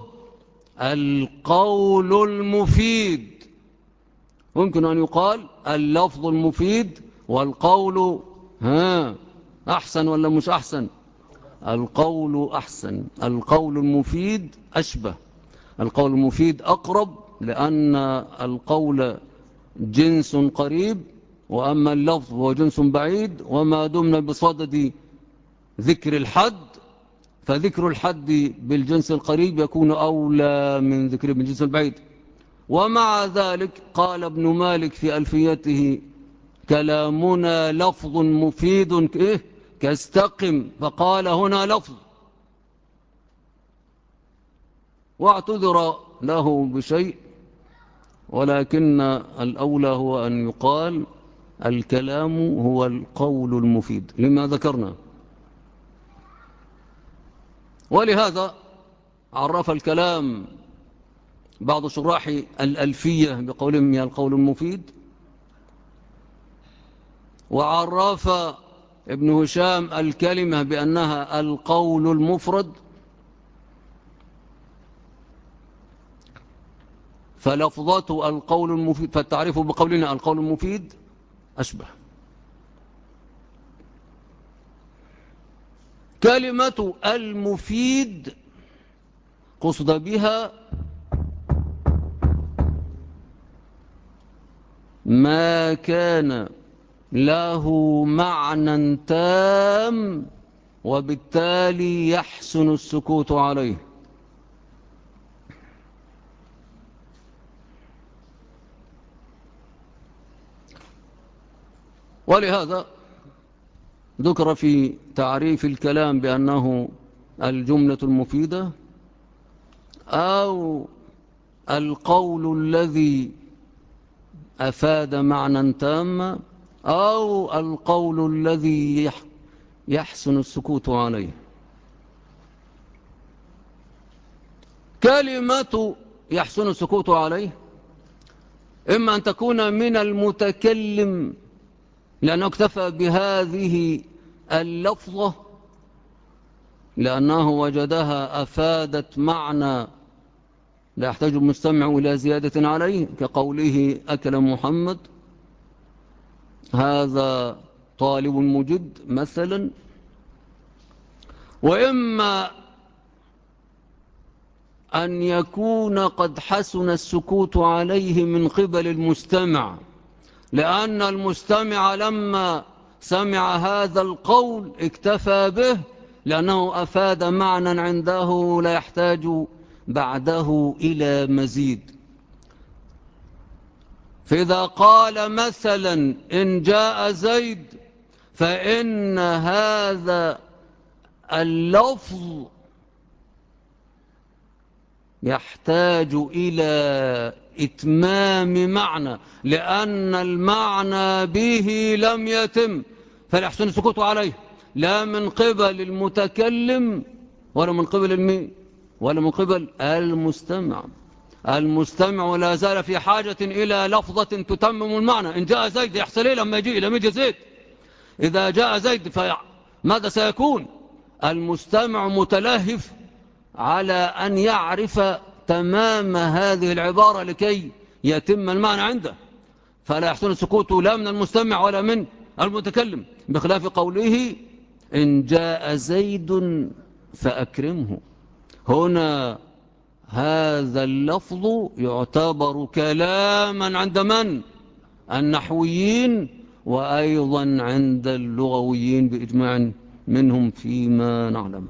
القول المفيد. ممكن أن يقال اللفظ المفيد والقول أحسن ولا مش أحسن؟ القول أحسن. القول المفيد أشبه، القول المفيد أقرب، لأن القول جنس قريب، وأما اللفظ هو جنس بعيد. وما دمنا بصدد ذكر الحد، فذكر الحد بالجنس القريب يكون أولى من ذكره بالجنس البعيد. ومع ذلك قال ابن مالك في ألفيته: كلامنا لفظ مفيد كاستقم. فقال هنا لفظ، واعتذر له بشيء، ولكن الأولى هو أن يقال الكلام هو القول المفيد لما ذكرنا. ولهذا عرف الكلام بعض شراح الألفية بقولهم هي القول المفيد، وعرف ابن هشام الكلمة بأنها القول المفرد. فلفظة القول المفيد، فالتعريف بقولنا القول المفيد أشبه. كلمة المفيد قصد بها ما كان له معنى تام، وبالتالي يحسن السكوت عليه. ولهذا ذكر في تعريف الكلام بأنه الجملة المفيدة، أو القول الذي أفاد معنى تاما، أو القول الذي يحسن السكوت عليه. كلمة يحسن السكوت عليه إما أن تكون من المتكلم لأنه اكتفى بهذه اللفظة، لأنه وجدها أفادت معنى لا يحتاج المستمع إلى زيادة عليه، كقوله أكل محمد، هذا طالب مجد مثلا. وإما أن يكون قد حسن السكوت عليه من قبل المستمع، لأن المستمع لما سمع هذا القول اكتفى به، لأنه أفاد معنى عنده لا يحتاج بعده إلى مزيد. فإذا قال مثلا إن جاء زيد، فإن هذا اللفظ يحتاج إلى إتمام معنى، لأن المعنى به لم يتم، فلا يحسن السكوت عليه لا من قبل المتكلم ولا من قبل المين ولا من قبل المستمع. المستمع لا زال في حاجة إلى لفظة تتمم المعنى. إن جاء زيد يحصل إيه لما يجي زيد؟ إذا جاء زيد فماذا سيكون؟ المستمع متلهف على أن يعرف تمام هذه العبارة لكي يتم المعنى عنده، فلا يحسن السكوت لا من المستمع ولا من المتكلم، بخلاف قوله إن جاء زيد فأكرمه. هنا هذا اللفظ يعتبر كلاما عند من؟ النحويين، وأيضا عند اللغويين بإجماع منهم فيما نعلم،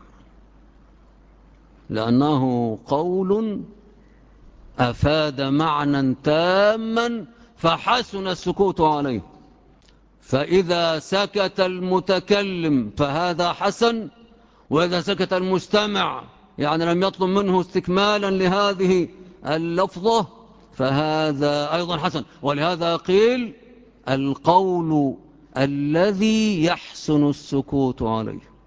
لأنه قول أفاد معنى تاما فحسن السكوت عليه. فإذا سكت المتكلم فهذا حسن، وإذا سكت المستمع يعني لم يطلب منه استكمالا لهذه اللفظة فهذا أيضا حسن. ولهذا قيل القول الذي يحسن السكوت عليه.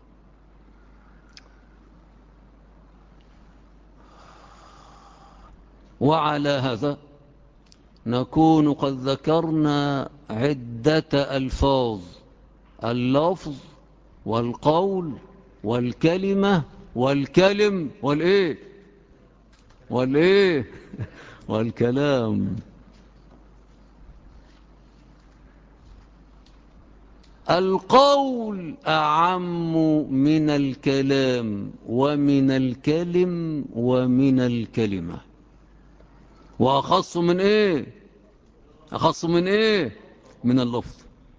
وعلى هذا نكون قد ذكرنا عدة ألفاظ: اللفظ والقول والكلمة والكلم والكلام. القول أعم من الكلام ومن الكلم ومن الكلمة، وأخص من إيه؟ أخص من إيه؟ من اللفظ.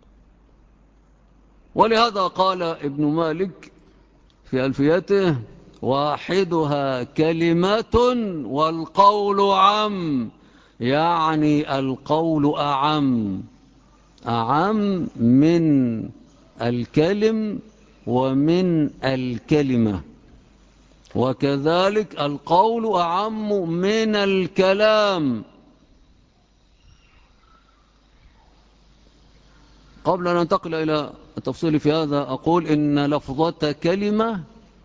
ولهذا قال ابن مالك في ألفيته: واحدها كلمة والقول عم. يعني القول أعم من الكلم ومن الكلمة، وكذلك القول أعم من الكلام. قبل أن ننتقل إلى التفصيل في هذا أقول إن لفظة كلمة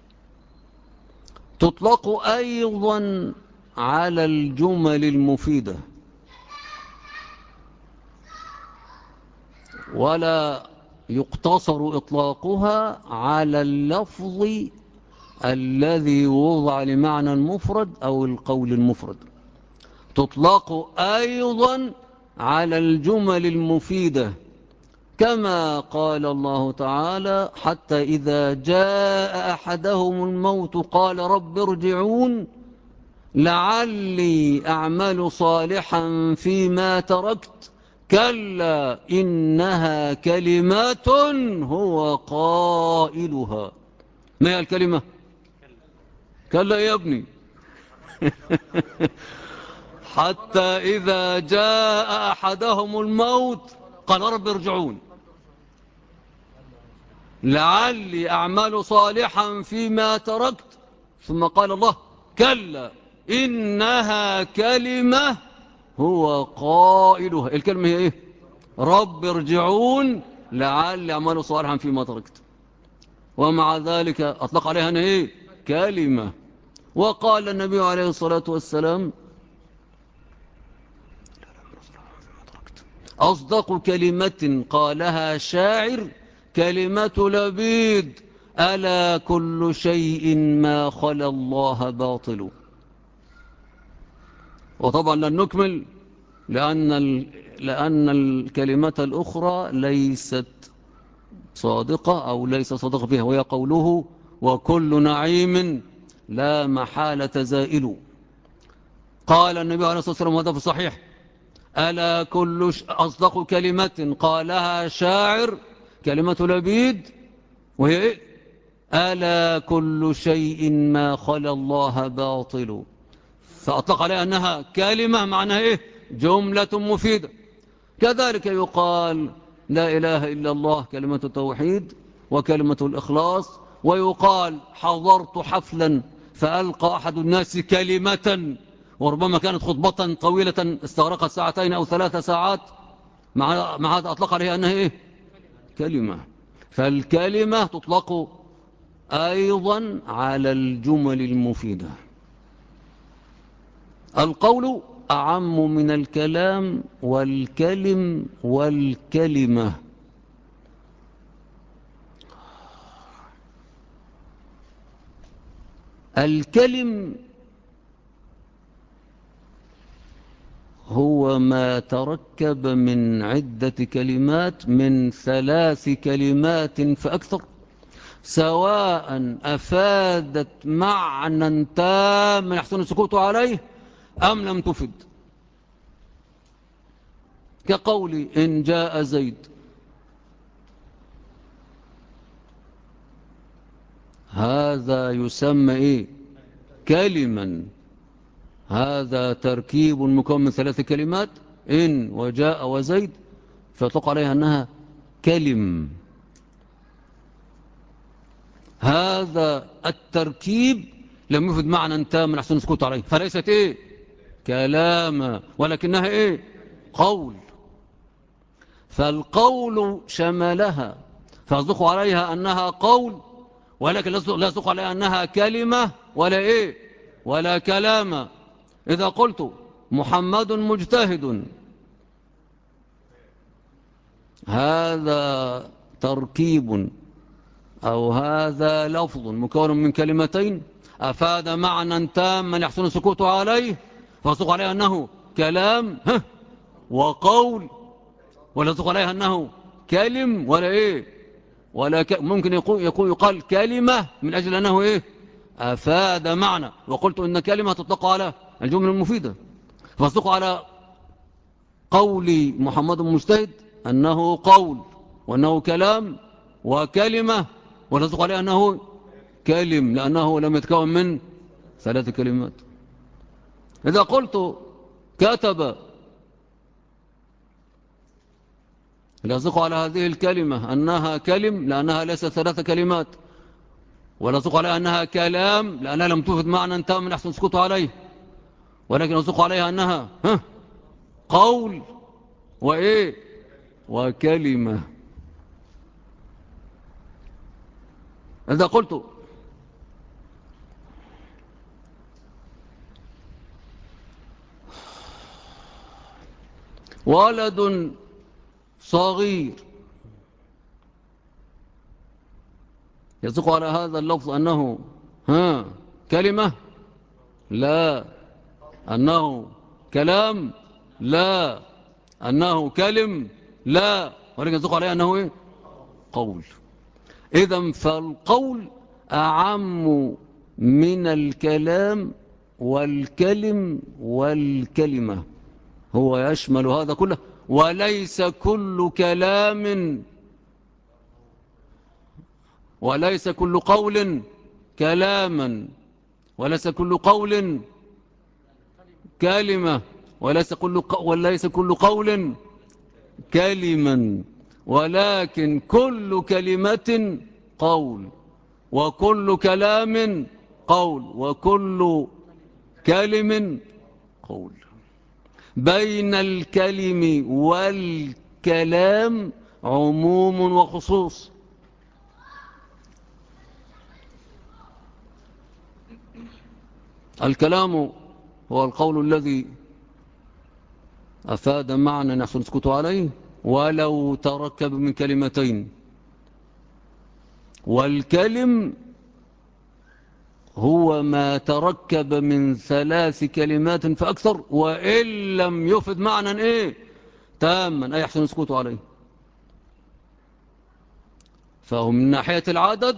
تطلق أيضا على الجمل المفيدة، ولا يقتصر إطلاقها على اللفظ الذي وضع لمعنى المفرد أو القول المفرد. تطلق أيضا على الجمل المفيدة، كما قال الله تعالى: حتى إذا جاء أحدهم الموت قال رب ارجعون لعلي أعمل صالحا فيما تركت كلا إنها كلمات هو قائلها. ما هي الكلمة؟ كلا يا ابني. حتى إذا جاء أحدهم الموت قال رب ارجعون لعلي أعمل صالحا فيما تركت، ثم قال الله: كلا إنها كلمة هو قائلها. الكلمة هي إيه؟ رب ارجعون لعلي أعمل صالحا فيما تركت. ومع ذلك أطلق عليها أنها إيه؟ كلمة. وقال النبي عليه الصلاة والسلام: أصدق كلمة قالها شاعر كلمة لبيد: ألا كل شيء ما خلا الله باطل. وطبعا لن نكمل لأن الكلمة الأخرى ليست صادقة أو ليس صادقة فيها، وهي قوله: وكل نعيم لا محالة زائل. قال النبي عليه الصلاة والسلام وهذا في الصحيح: ألا أصدق كلمة قالها شاعر كلمة لبيد، وهي إيه؟ ألا كل شيء ما خلا الله باطل. فأطلق عليها أنها كلمة معناها إيه؟ جملة مفيدة. كذلك يقال لا إله إلا الله كلمة التوحيد وكلمة الإخلاص. ويقال حضرت حفلا فألقى أحد الناس كلمة، وربما كانت خطبة طويلة استغرقت 2 أو 3 ساعات، مع هذا أطلق عليها أنها إيه؟ كلمة. فالكلمة تطلق أيضا على الجمل المفيدة. القول أعم من الكلام والكلم والكلمة. الكلم هو ما تركب من عدة كلمات، من 3 كلمات فأكثر، سواء أفادت معنى تام يحسن السكوت عليه أم لم تفد. كقول إن جاء زيد، هذا يسمى إيه؟ كلما. هذا تركيب مكون من 3 كلمات، إن وجاء وزيد، فيطلق عليها أنها كلم. هذا التركيب لم يفد معنى تام أحسن السكوت عليه، فليست إيه؟ كلام، ولكنها إيه؟ قول. فالقول شملها، فيصدق عليها أنها قول، ولكن لا يصدق عليها أنها كلمة ولا إيه؟ ولا كلام. إذا قلت محمد مجتهد، هذا تركيب أو هذا لفظ مكون من كلمتين أفاد معنى تاما يحسن السكوت عليه، فيصدق عليها أنه كلام وقول، ولا يصدق عليها أنه كلم ولا إيه؟ ولا ممكن يقال كلمة من أجل أنه إيه؟ أفاد معنى. وقلت إن كلمة تطلق على الجملة المفيدة، فيصدق على قول محمد مجتهد أنه قول وأنه كلام وكلمة، ولا يصدق عليه أنه كلم لأنه لم يتكون من 3 كلمات. إذا قلت كتب، لا يصدق على هذه الكلمة أنها كلم لأنها ليست 3 كلمات، ولا يصدق عليها أنها كلام لأنها لم تفد معنى تام من أحسن سكوت عليه، ولكن يصدق عليها أنها قول وإيه؟ وكلمة. إذا قلت ولد صغير، يصدق على هذا اللفظ أنه كلمة؟ لا. أنه كلام؟ لا. أنه كلم؟ لا. ولكن يصدق عليه أنه إيه؟ قول. إذن فالقول أعم من الكلام والكلم والكلمة، هو يشمل هذا كله. وليس كل كلام وليس كل قول كلاما، وليس كل قول كلمة، وليس كل قول كلما، ولكن كل كلمة قول، وكل كلام قول، وكل كلم قول. بين الكلم والكلام عموم وخصوص. الكلام هو القول الذي أفاد معنى نحن نسكت عليه ولو تركب من كلمتين، والكلم هو ما تركب من 3 كلمات فأكثر وإن لم يفد معنى إيه؟ تاما، أي يحسن السكوت عليه. فهو من ناحية العدد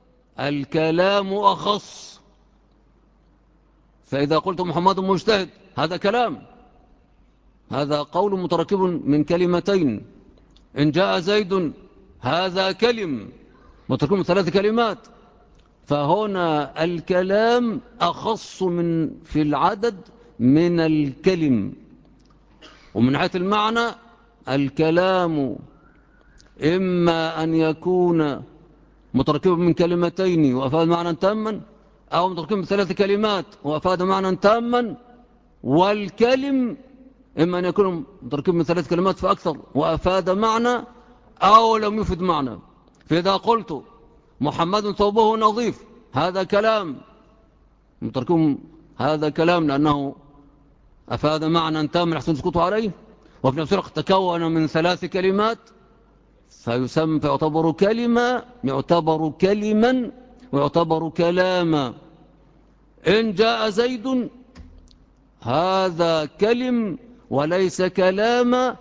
الكلام أخص. فإذا قلت محمد مجتهد، هذا كلام، هذا قول متركب من كلمتين. إن جاء زيد هذا كلم متركب من 3 كلمات. فهنا الكلام أخص في العدد من الكلم. ومن ناحية المعنى الكلام إما أن يكون متركب من كلمتين وأفاد معنى تاما، أو متركب من 3 كلمات وأفاد معنى تاما. والكلم إما أن يكون متركب من 3 كلمات فأكثر وأفاد معنى، أو لم يفد معنى. فإذا قلت محمد ثوبه نظيف هذا كلام متركب، هذا كلام لأنه أفاد معنى تاما يحسن سكوت عليه، وفي نفس الوقت تكون من 3 كلمات فيسمى فيعتبر كلمة، يعتبر كلما ويعتبر كلاما. إن جاء زيد هذا كلم وليس كلاما،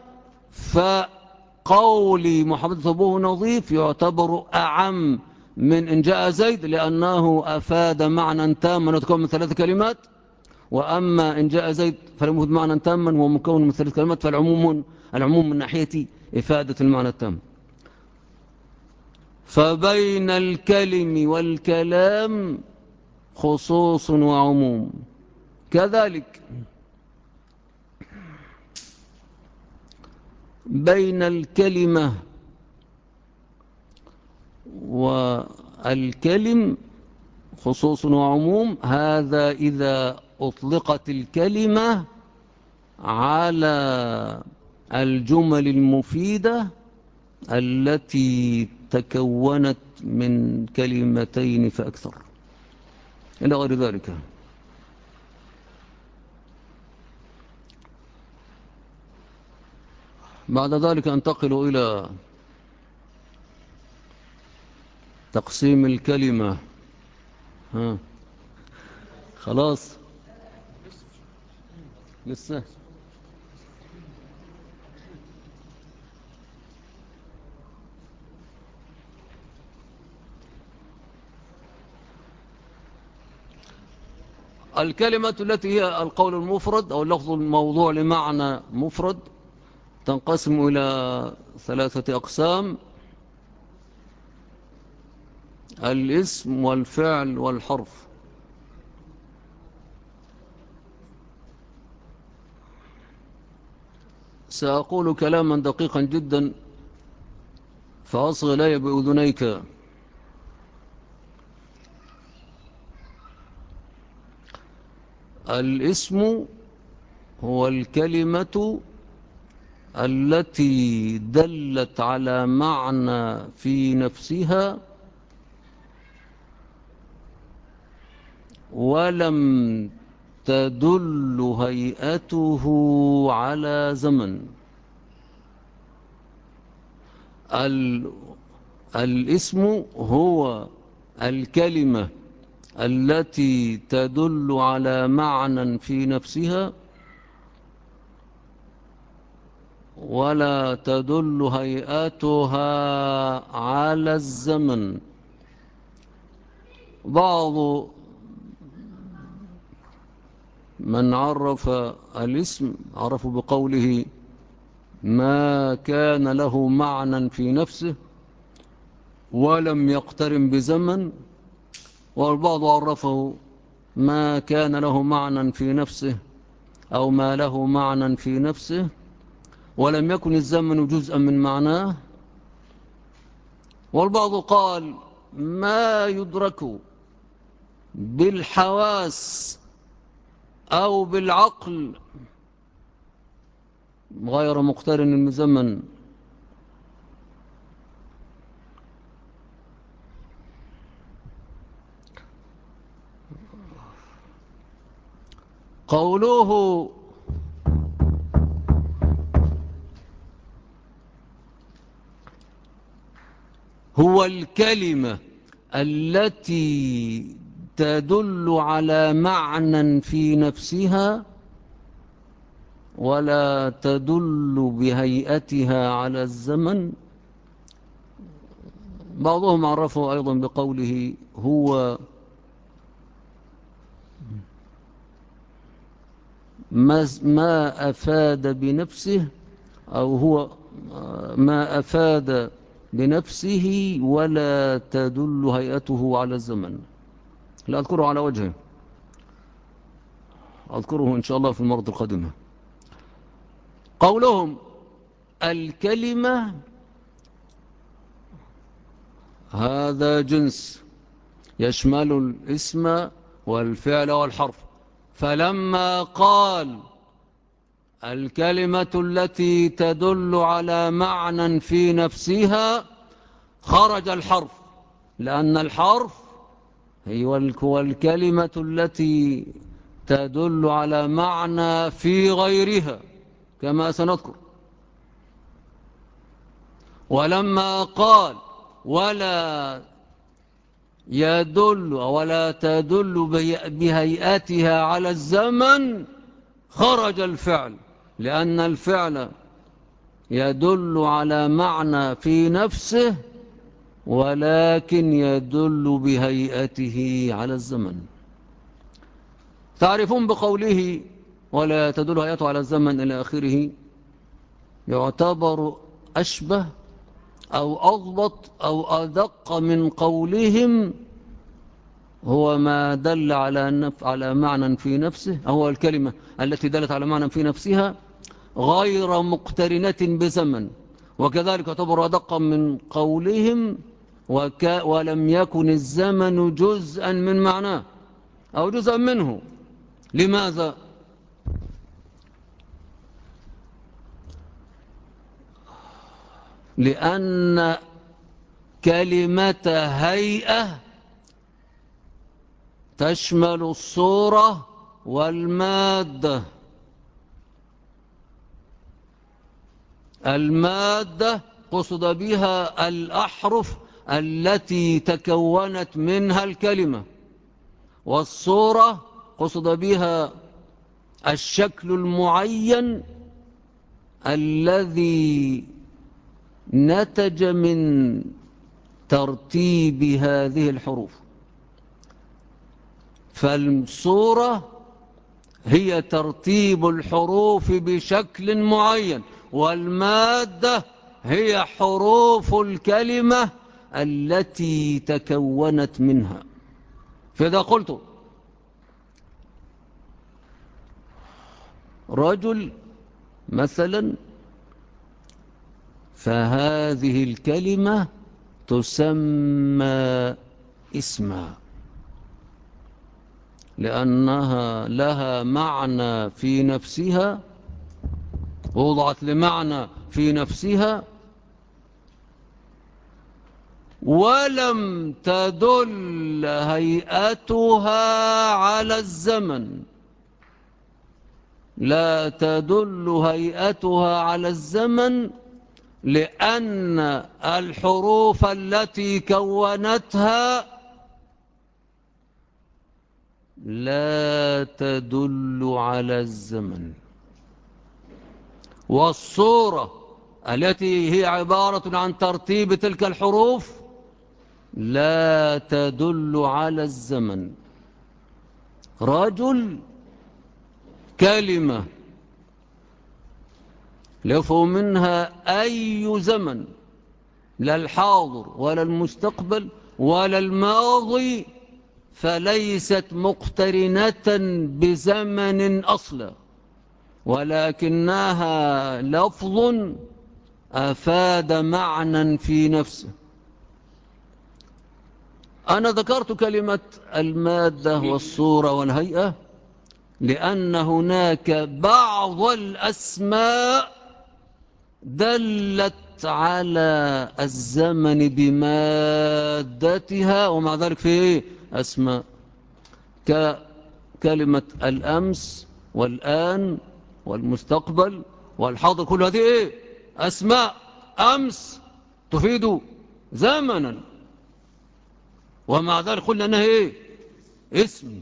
فقولي محمد ثوبه نظيف يعتبر أعم من إن جاء زيد، لأنه أفاد معنى تاما وتكون من 3 كلمات. وأما إن جاء زيد فلم يفد معنى تاما وهو مكون من 3 كلمات، العموم من ناحية إفادة المعنى التام. فبين الكلم والكلام خصوص وعموم. كذلك بين الكلمة والكلم خصوص وعموم، هذا إذا أطلقت الكلمة على الجمل المفيدة التي تكونت من كلمتين فأكثر إلى غير ذلك. بعد ذلك أنتقل إلى تقسيم الكلمة. خلاص لسه. الكلمة التي هي القول المفرد أو اللفظ الموضوع لمعنى مفرد تنقسم إلى 3 أقسام: الاسم والفعل والحرف. سأقول كلاما دقيقا جدا فأصغ إلي بأذنيك. الاسم هو الكلمة التي دلت على معنى في نفسها ولم تدل هيئته على زمن. الاسم هو الكلمة التي تدل على معنى في نفسها ولا تدل هيئتها على الزمن. بعض من عرف الاسم عرفوا بقوله ما كان له معنى في نفسه ولم يقترن بزمن، والبعض عرفه ما كان له معنى في نفسه أو ما له معنى في نفسه ولم يكن الزمن جزءا من معناه، والبعض قال ما يدرك بالحواس أو بالعقل غير مقترن بزمن. قوله هو الكلمة التي تدل على معنى في نفسها ولا تدل بهيئتها على الزمن. بعضهم عرفه أيضا بقوله هو ما أفاد بنفسه، أو هو ما أفاد بنفسه ولا تدل هيئته على الزمن. لا أذكره على وجهه، أذكره إن شاء الله في المرة القادمة. قولهم الكلمة هذا جنس يشمل الاسم والفعل والحرف، فلما قال الكلمة التي تدل على معنى في نفسها خرج الحرف، لأن الحرف هو الكلمة التي تدل على معنى في غيرها كما سنذكر. ولما قال ولا يدل ولا تدل بهيئتها على الزمن خرج الفعل، لأن الفعل يدل على معنى في نفسه ولكن يدل بهيئته على الزمن. تعرفون بقوله ولا تدل هيئته على الزمن إلى آخره يعتبر أشبه أو أضبط أو أدق من قولهم هو ما دل على معنى في نفسه، هو الكلمة التي دلت على معنى في نفسها غير مقترنة بزمن، وكذلك يعتبر أدق من قولهم ولم يكن الزمن جزءا من معناه أو جزءا منه. لماذا؟ لأن كلمة هيئة تشمل الصورة والمادة. المادة قصد بها الأحرف التي تكونت منها الكلمة، والصورة قصد بها الشكل المعين الذي نتج من ترتيب هذه الحروف. فالصورة هي ترتيب الحروف بشكل معين، والمادة هي حروف الكلمة التي تكونت منها. فإذا قلت رجل مثلا فهذه الكلمة تسمى اسما، لأنها لها معنى في نفسها، وضعت لمعنى في نفسها، ولم تدل هيئتها على الزمن. لا تدل هيئتها على الزمن لأن الحروف التي كونتها لا تدل على الزمن. والصورة التي هي عبارة عن ترتيب تلك الحروف لا تدل على الزمن. رجل كلمة يفهم منها أي زمن، لا الحاضر ولا المستقبل ولا الماضي، فليست مقترنة بزمن أصلا، ولكنها لفظ أفاد معنى في نفسه. أنا ذكرت كلمة المادة والصورة والهيئة لأن هناك بعض الأسماء دلت على الزمن بمادتها، ومع ذلك في أسماء ككلمة الأمس والآن والمستقبل والحاضر، كل هذه أسماء. أمس تفيد زمنا، ومع ذلك قلنا أنها اسم.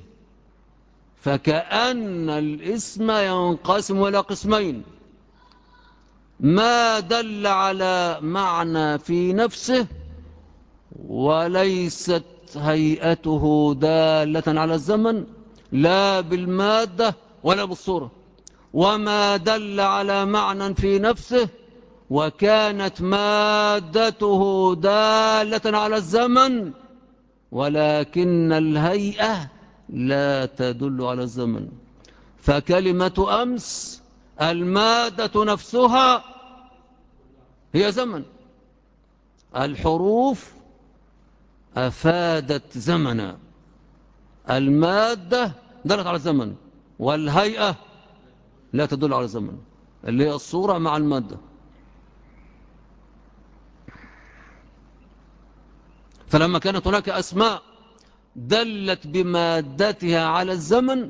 فكأن الاسم ينقسم إلى قسمين: ما دل على معنى في نفسه وليست هيئته دالة على الزمن، لا بالمادة ولا بالصورة. وما دل على معنى في نفسه وكانت مادته دالة على الزمن ولكن الهيئة لا تدل على الزمن. فكلمة أمس المادة نفسها هي زمن، الحروف أفادت زمنا، المادة دلت على الزمن والهيئة لا تدل على الزمن، اللي هي الصورة مع المادة. فلما كانت هناك أسماء دلت بمادتها على الزمن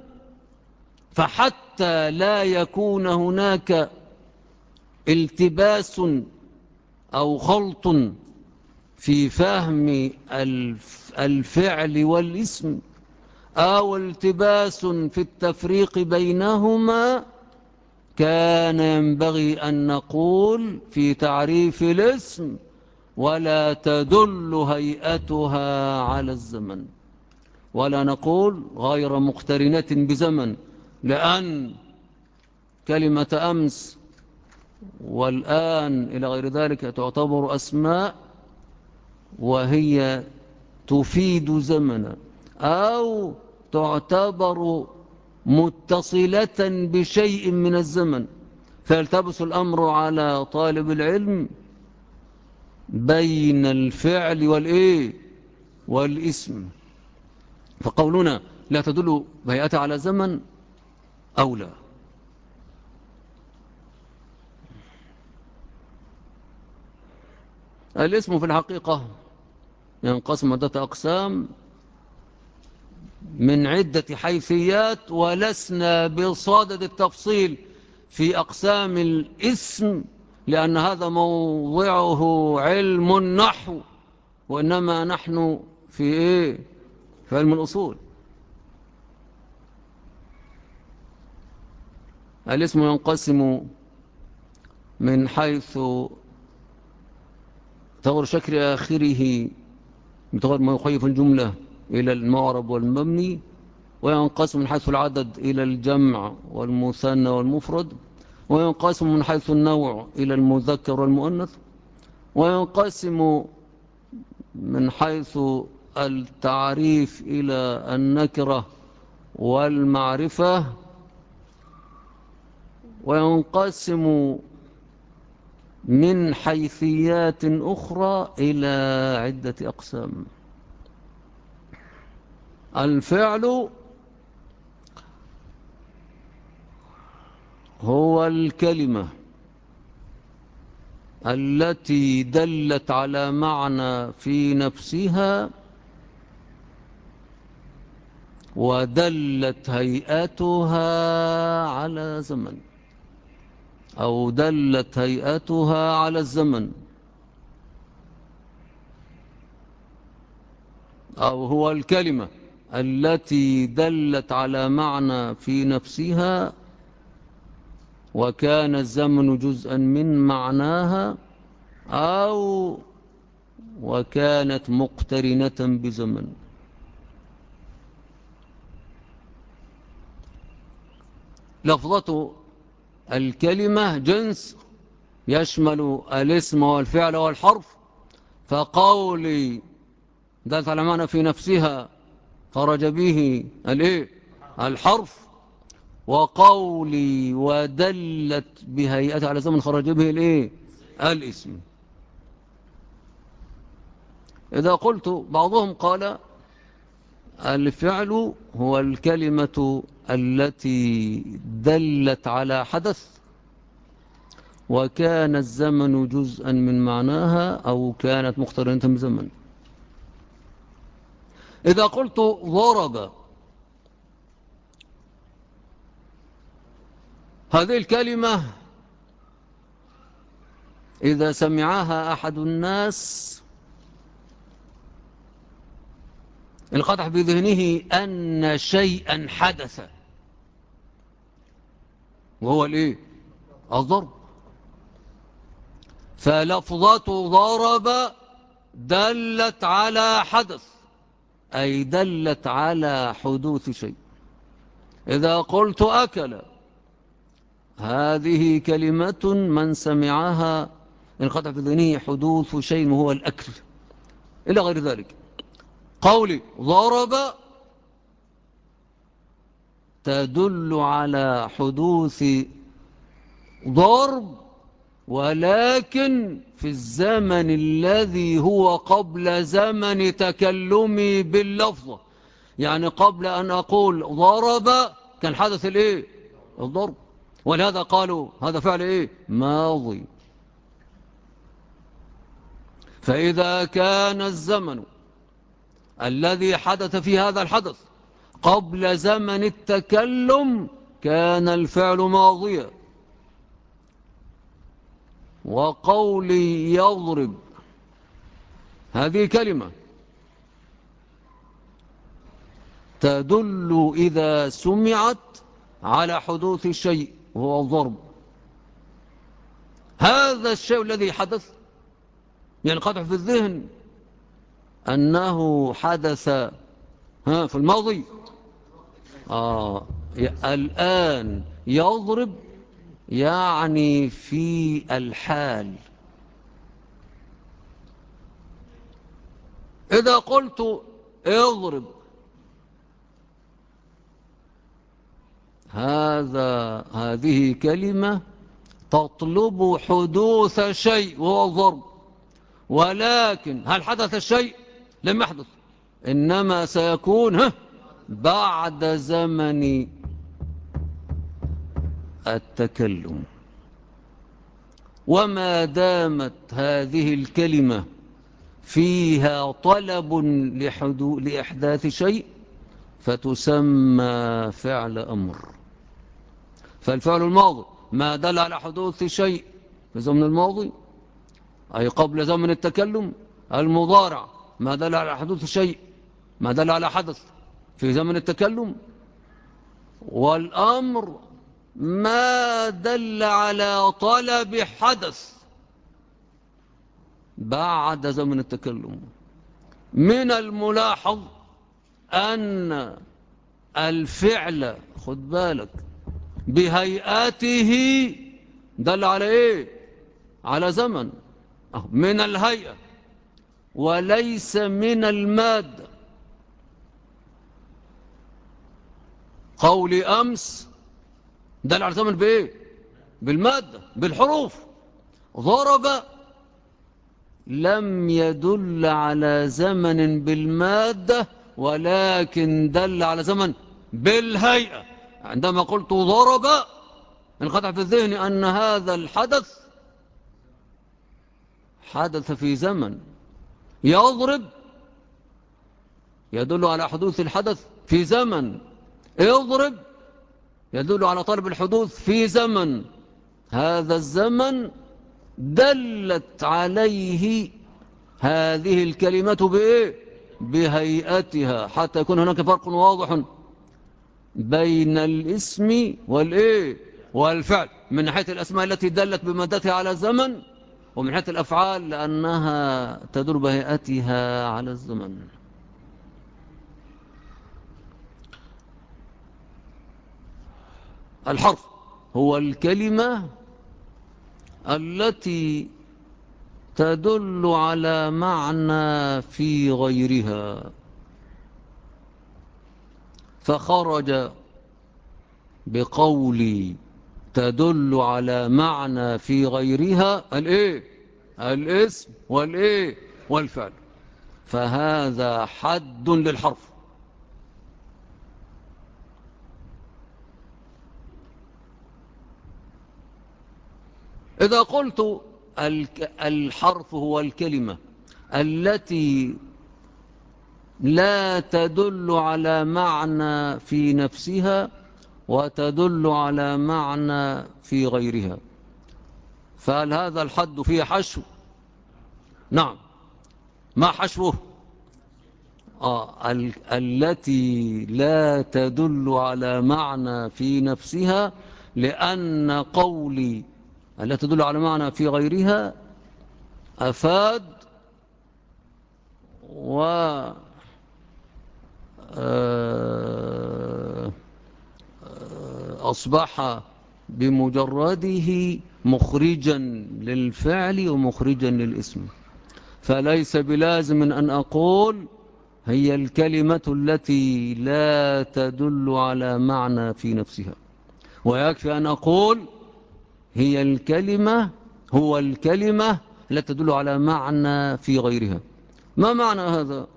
فحتى لا يكون هناك التباس أو خلط في فهم الفعل والاسم أو التباس في التفريق بينهما كان ينبغي أن نقول في تعريف الاسم ولا تدل هيئتها على الزمن، ولا نقول غير مقترنة بزمن، لأن كلمة أمس والآن إلى غير ذلك تعتبر أسماء وهي تفيد زمنا أو تعتبر متصلة بشيء من الزمن، فيلتبس الأمر على طالب العلم بين الفعل والاسم. فقولنا لا تدل هيئتها على زمن أو لا. الاسم في الحقيقة ينقسم عدة أقسام من عدة حيثيات، ولسنا بصدد التفصيل في أقسام الاسم لأن هذا موضعه علم النحو، وإنما نحن في علم الأصول. الاسم ينقسم من حيث تغير شكل آخره بتغير ما يخيف الجملة إلى المعرب والمبني، وينقسم من حيث العدد إلى الجمع والمثنى والمفرد، وينقسم من حيث النوع إلى المذكر والمؤنث، وينقسم من حيث التعريف إلى النكرة والمعرفة، وينقسم من حيثيات أخرى إلى عدة أقسام. الفعل هو الكلمة التي دلت على معنى في نفسها ودلت هيئتها على زمن، أو دلت هيئتها على الزمن، أو هو الكلمة التي دلت على معنى في نفسها وكان الزمن جزءا من معناها، أو وكانت مقترنة بزمن. لفظة الكلمة جنس يشمل الاسم والفعل والحرف، فقولي دلت على معنى في نفسها خرج به الحرف، وقولي ودلت بهيئته على زمن خرج به الاسم. إذا قلت بعضهم قال الفعل هو الكلمة التي دلت على حدث وكان الزمن جزءا من معناها أو كانت مقترنة بزمن. إذا قلت ضرب، هذه الكلمة إذا سمعها أحد الناس انقطع في ذهنه أن شيئا حدث، وهو الضرب. فلفظة ضرب دلت على حدث، أي دلت على حدوث شيء. إذا قلت أكل هذه كلمة من سمعها انقطع في ذهنه حدوث شيء وهو الأكل إلى غير ذلك. قولي ضرب تدل على حدوث ضرب، ولكن في الزمن الذي هو قبل زمن تكلمي باللفظ. يعني قبل أن أقول ضرب كان حدث الإيه؟ الضرب. ولهذا قالوا هذا فعل إيه؟ ماضي. فإذا كان الزمن الذي حدث في هذا الحدث قبل زمن التكلم كان الفعل ماضيا. وقولي يضرب هذه كلمة تدل إذا سمعت على حدوث شيء وهو الضرب. هذا الشيء الذي حدث ينقطع في الذهن أنه حدث في الماضي. الآن يضرب يعني في الحال. إذا قلت اضرب هذه كلمة تطلب حدوث شيء وهو الضرب، ولكن هل حدث الشيء؟ لم يحدث، إنما سيكون بعد زمن التكلم. وما دامت هذه الكلمة فيها طلب لإحداث شيء فتسمى فعل أمر. فالفعل الماضي ما دل على حدوث شيء في زمن الماضي أي قبل زمن التكلم. المضارع ما دل على حدوث شيء، ما دل على حدث في زمن التكلم. والأمر ما دل على طلب حدث بعد زمن التكلم. من الملاحظ أن الفعل خد بالك بهيئاته دل على إيه؟ على زمن من الهيئة وليس من المادة. قولي أمس دل على زمن بإيه؟ بالمادة بالحروف. ضرب لم يدل على زمن بالمادة ولكن دل على زمن بالهيئة. عندما قلت ضرب انقطع في الذهن أن هذا الحدث حدث في زمن. يضرب يدل على حدوث الحدث في زمن. يضرب يدل على طلب الحدوث في زمن. هذا الزمن دلت عليه هذه الكلمة بإيه؟ بهيئتها، حتى يكون هناك فرق واضح بين الاسم والإيه؟ والفعل، من ناحية الأسماء التي دلت بمادتها على الزمن، ومن ناحية الأفعال لأنها تدل بهيئتها على الزمن. الحرف هو الكلمة التي تدل على معنى في غيرها، فخرج بقولي تدل على معنى في غيرها الإيه؟ الاسم والإيه؟ والفعل. فهذا حد للحرف. إذا قلت الحرف هو الكلمة التي لا تدل على معنى في نفسها وتدل على معنى في غيرها، فهل هذا الحد فيه حشو؟ نعم. ما حشوه؟ التي لا تدل على معنى في نفسها، لأن قولي التي تدل على معنى في غيرها أفاد أصبح بمجرده مخرجا للفعل ومخرجا للاسم، فليس بلازم أن أقول هي الكلمة التي لا تدل على معنى في نفسها، ويكفي أن أقول هي الكلمة هو الكلمة لا تدل على معنى في غيرها. ما معنى هذا؟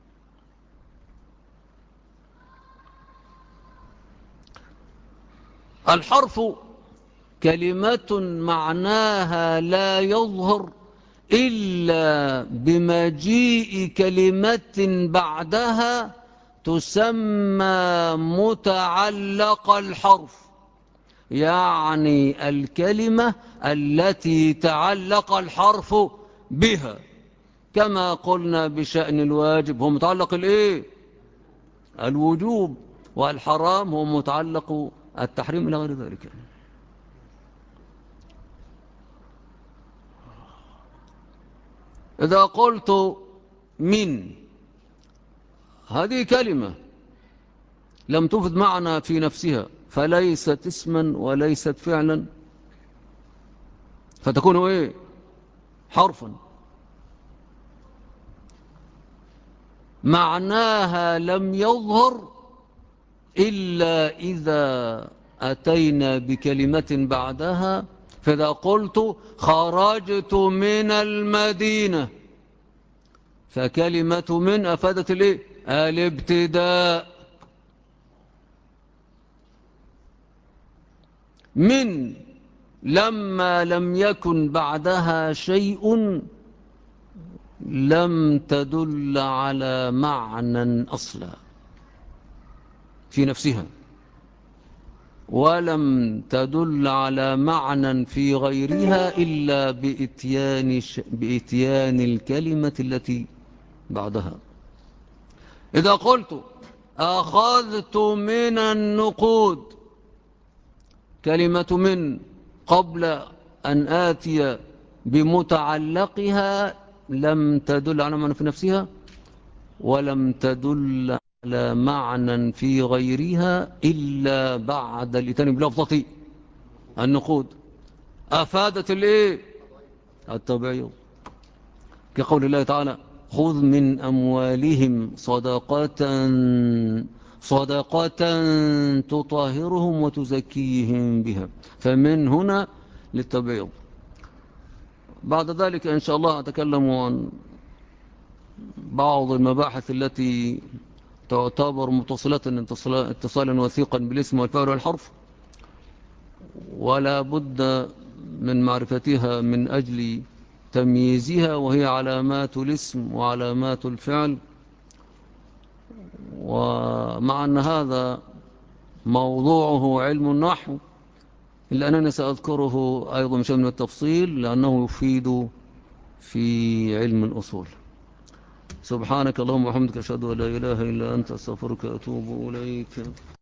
الحرف كلمة معناها لا يظهر إلا بمجيء كلمة بعدها تسمى متعلق الحرف، يعني الكلمة التي تعلق الحرف بها، كما قلنا بشأن الواجب هو متعلق الايه؟ الوجوب، والحرام هو متعلق التحريم إلى غير ذلك. إذا قلت من، هذه كلمة لم تفد معنى في نفسها، فليست اسما وليست فعلا، فتكون ايه؟ حرفا. معناها لم يظهر إلا إذا أتينا بكلمة بعدها، فإذا قلت خرجت من المدينة، فكلمة من أفادت الايه؟ الابتداء. من لما لم يكن بعدها شيء لم تدل على معنى أصلا في نفسها، ولم تدل على معنى في غيرها إلا بإتيان الكلمة التي بعدها. إذا قلت أخذت من النقود، كلمة من قبل أن آتي بمتعلقها لم تدل على معنى في نفسها، ولم تدل على معنى في غيرها إلا بعد الإتيان بلفظة النقود. أفادت الايه؟ التبعيض، كقول الله تعالى خذ من أموالهم صدقة تطهرهم وتزكيهم بها، فمن هنا للتبعيض. بعد ذلك إن شاء الله أتكلم عن بعض المباحث التي تعتبر متصلة اتصالا وثيقا بالاسم والفعل والحرف، ولا بد من معرفتها من أجل تمييزها، وهي علامات الاسم وعلامات الفعل. ومع أن هذا موضوعه علم النحو، إلا أنني سأذكره أيضا من شأن التفصيل لأنه يفيد في علم الأصول. سبحانك اللهم وبحمدك أشهد أن لا إله إلا أنت أستغفرك وأتوب إليك.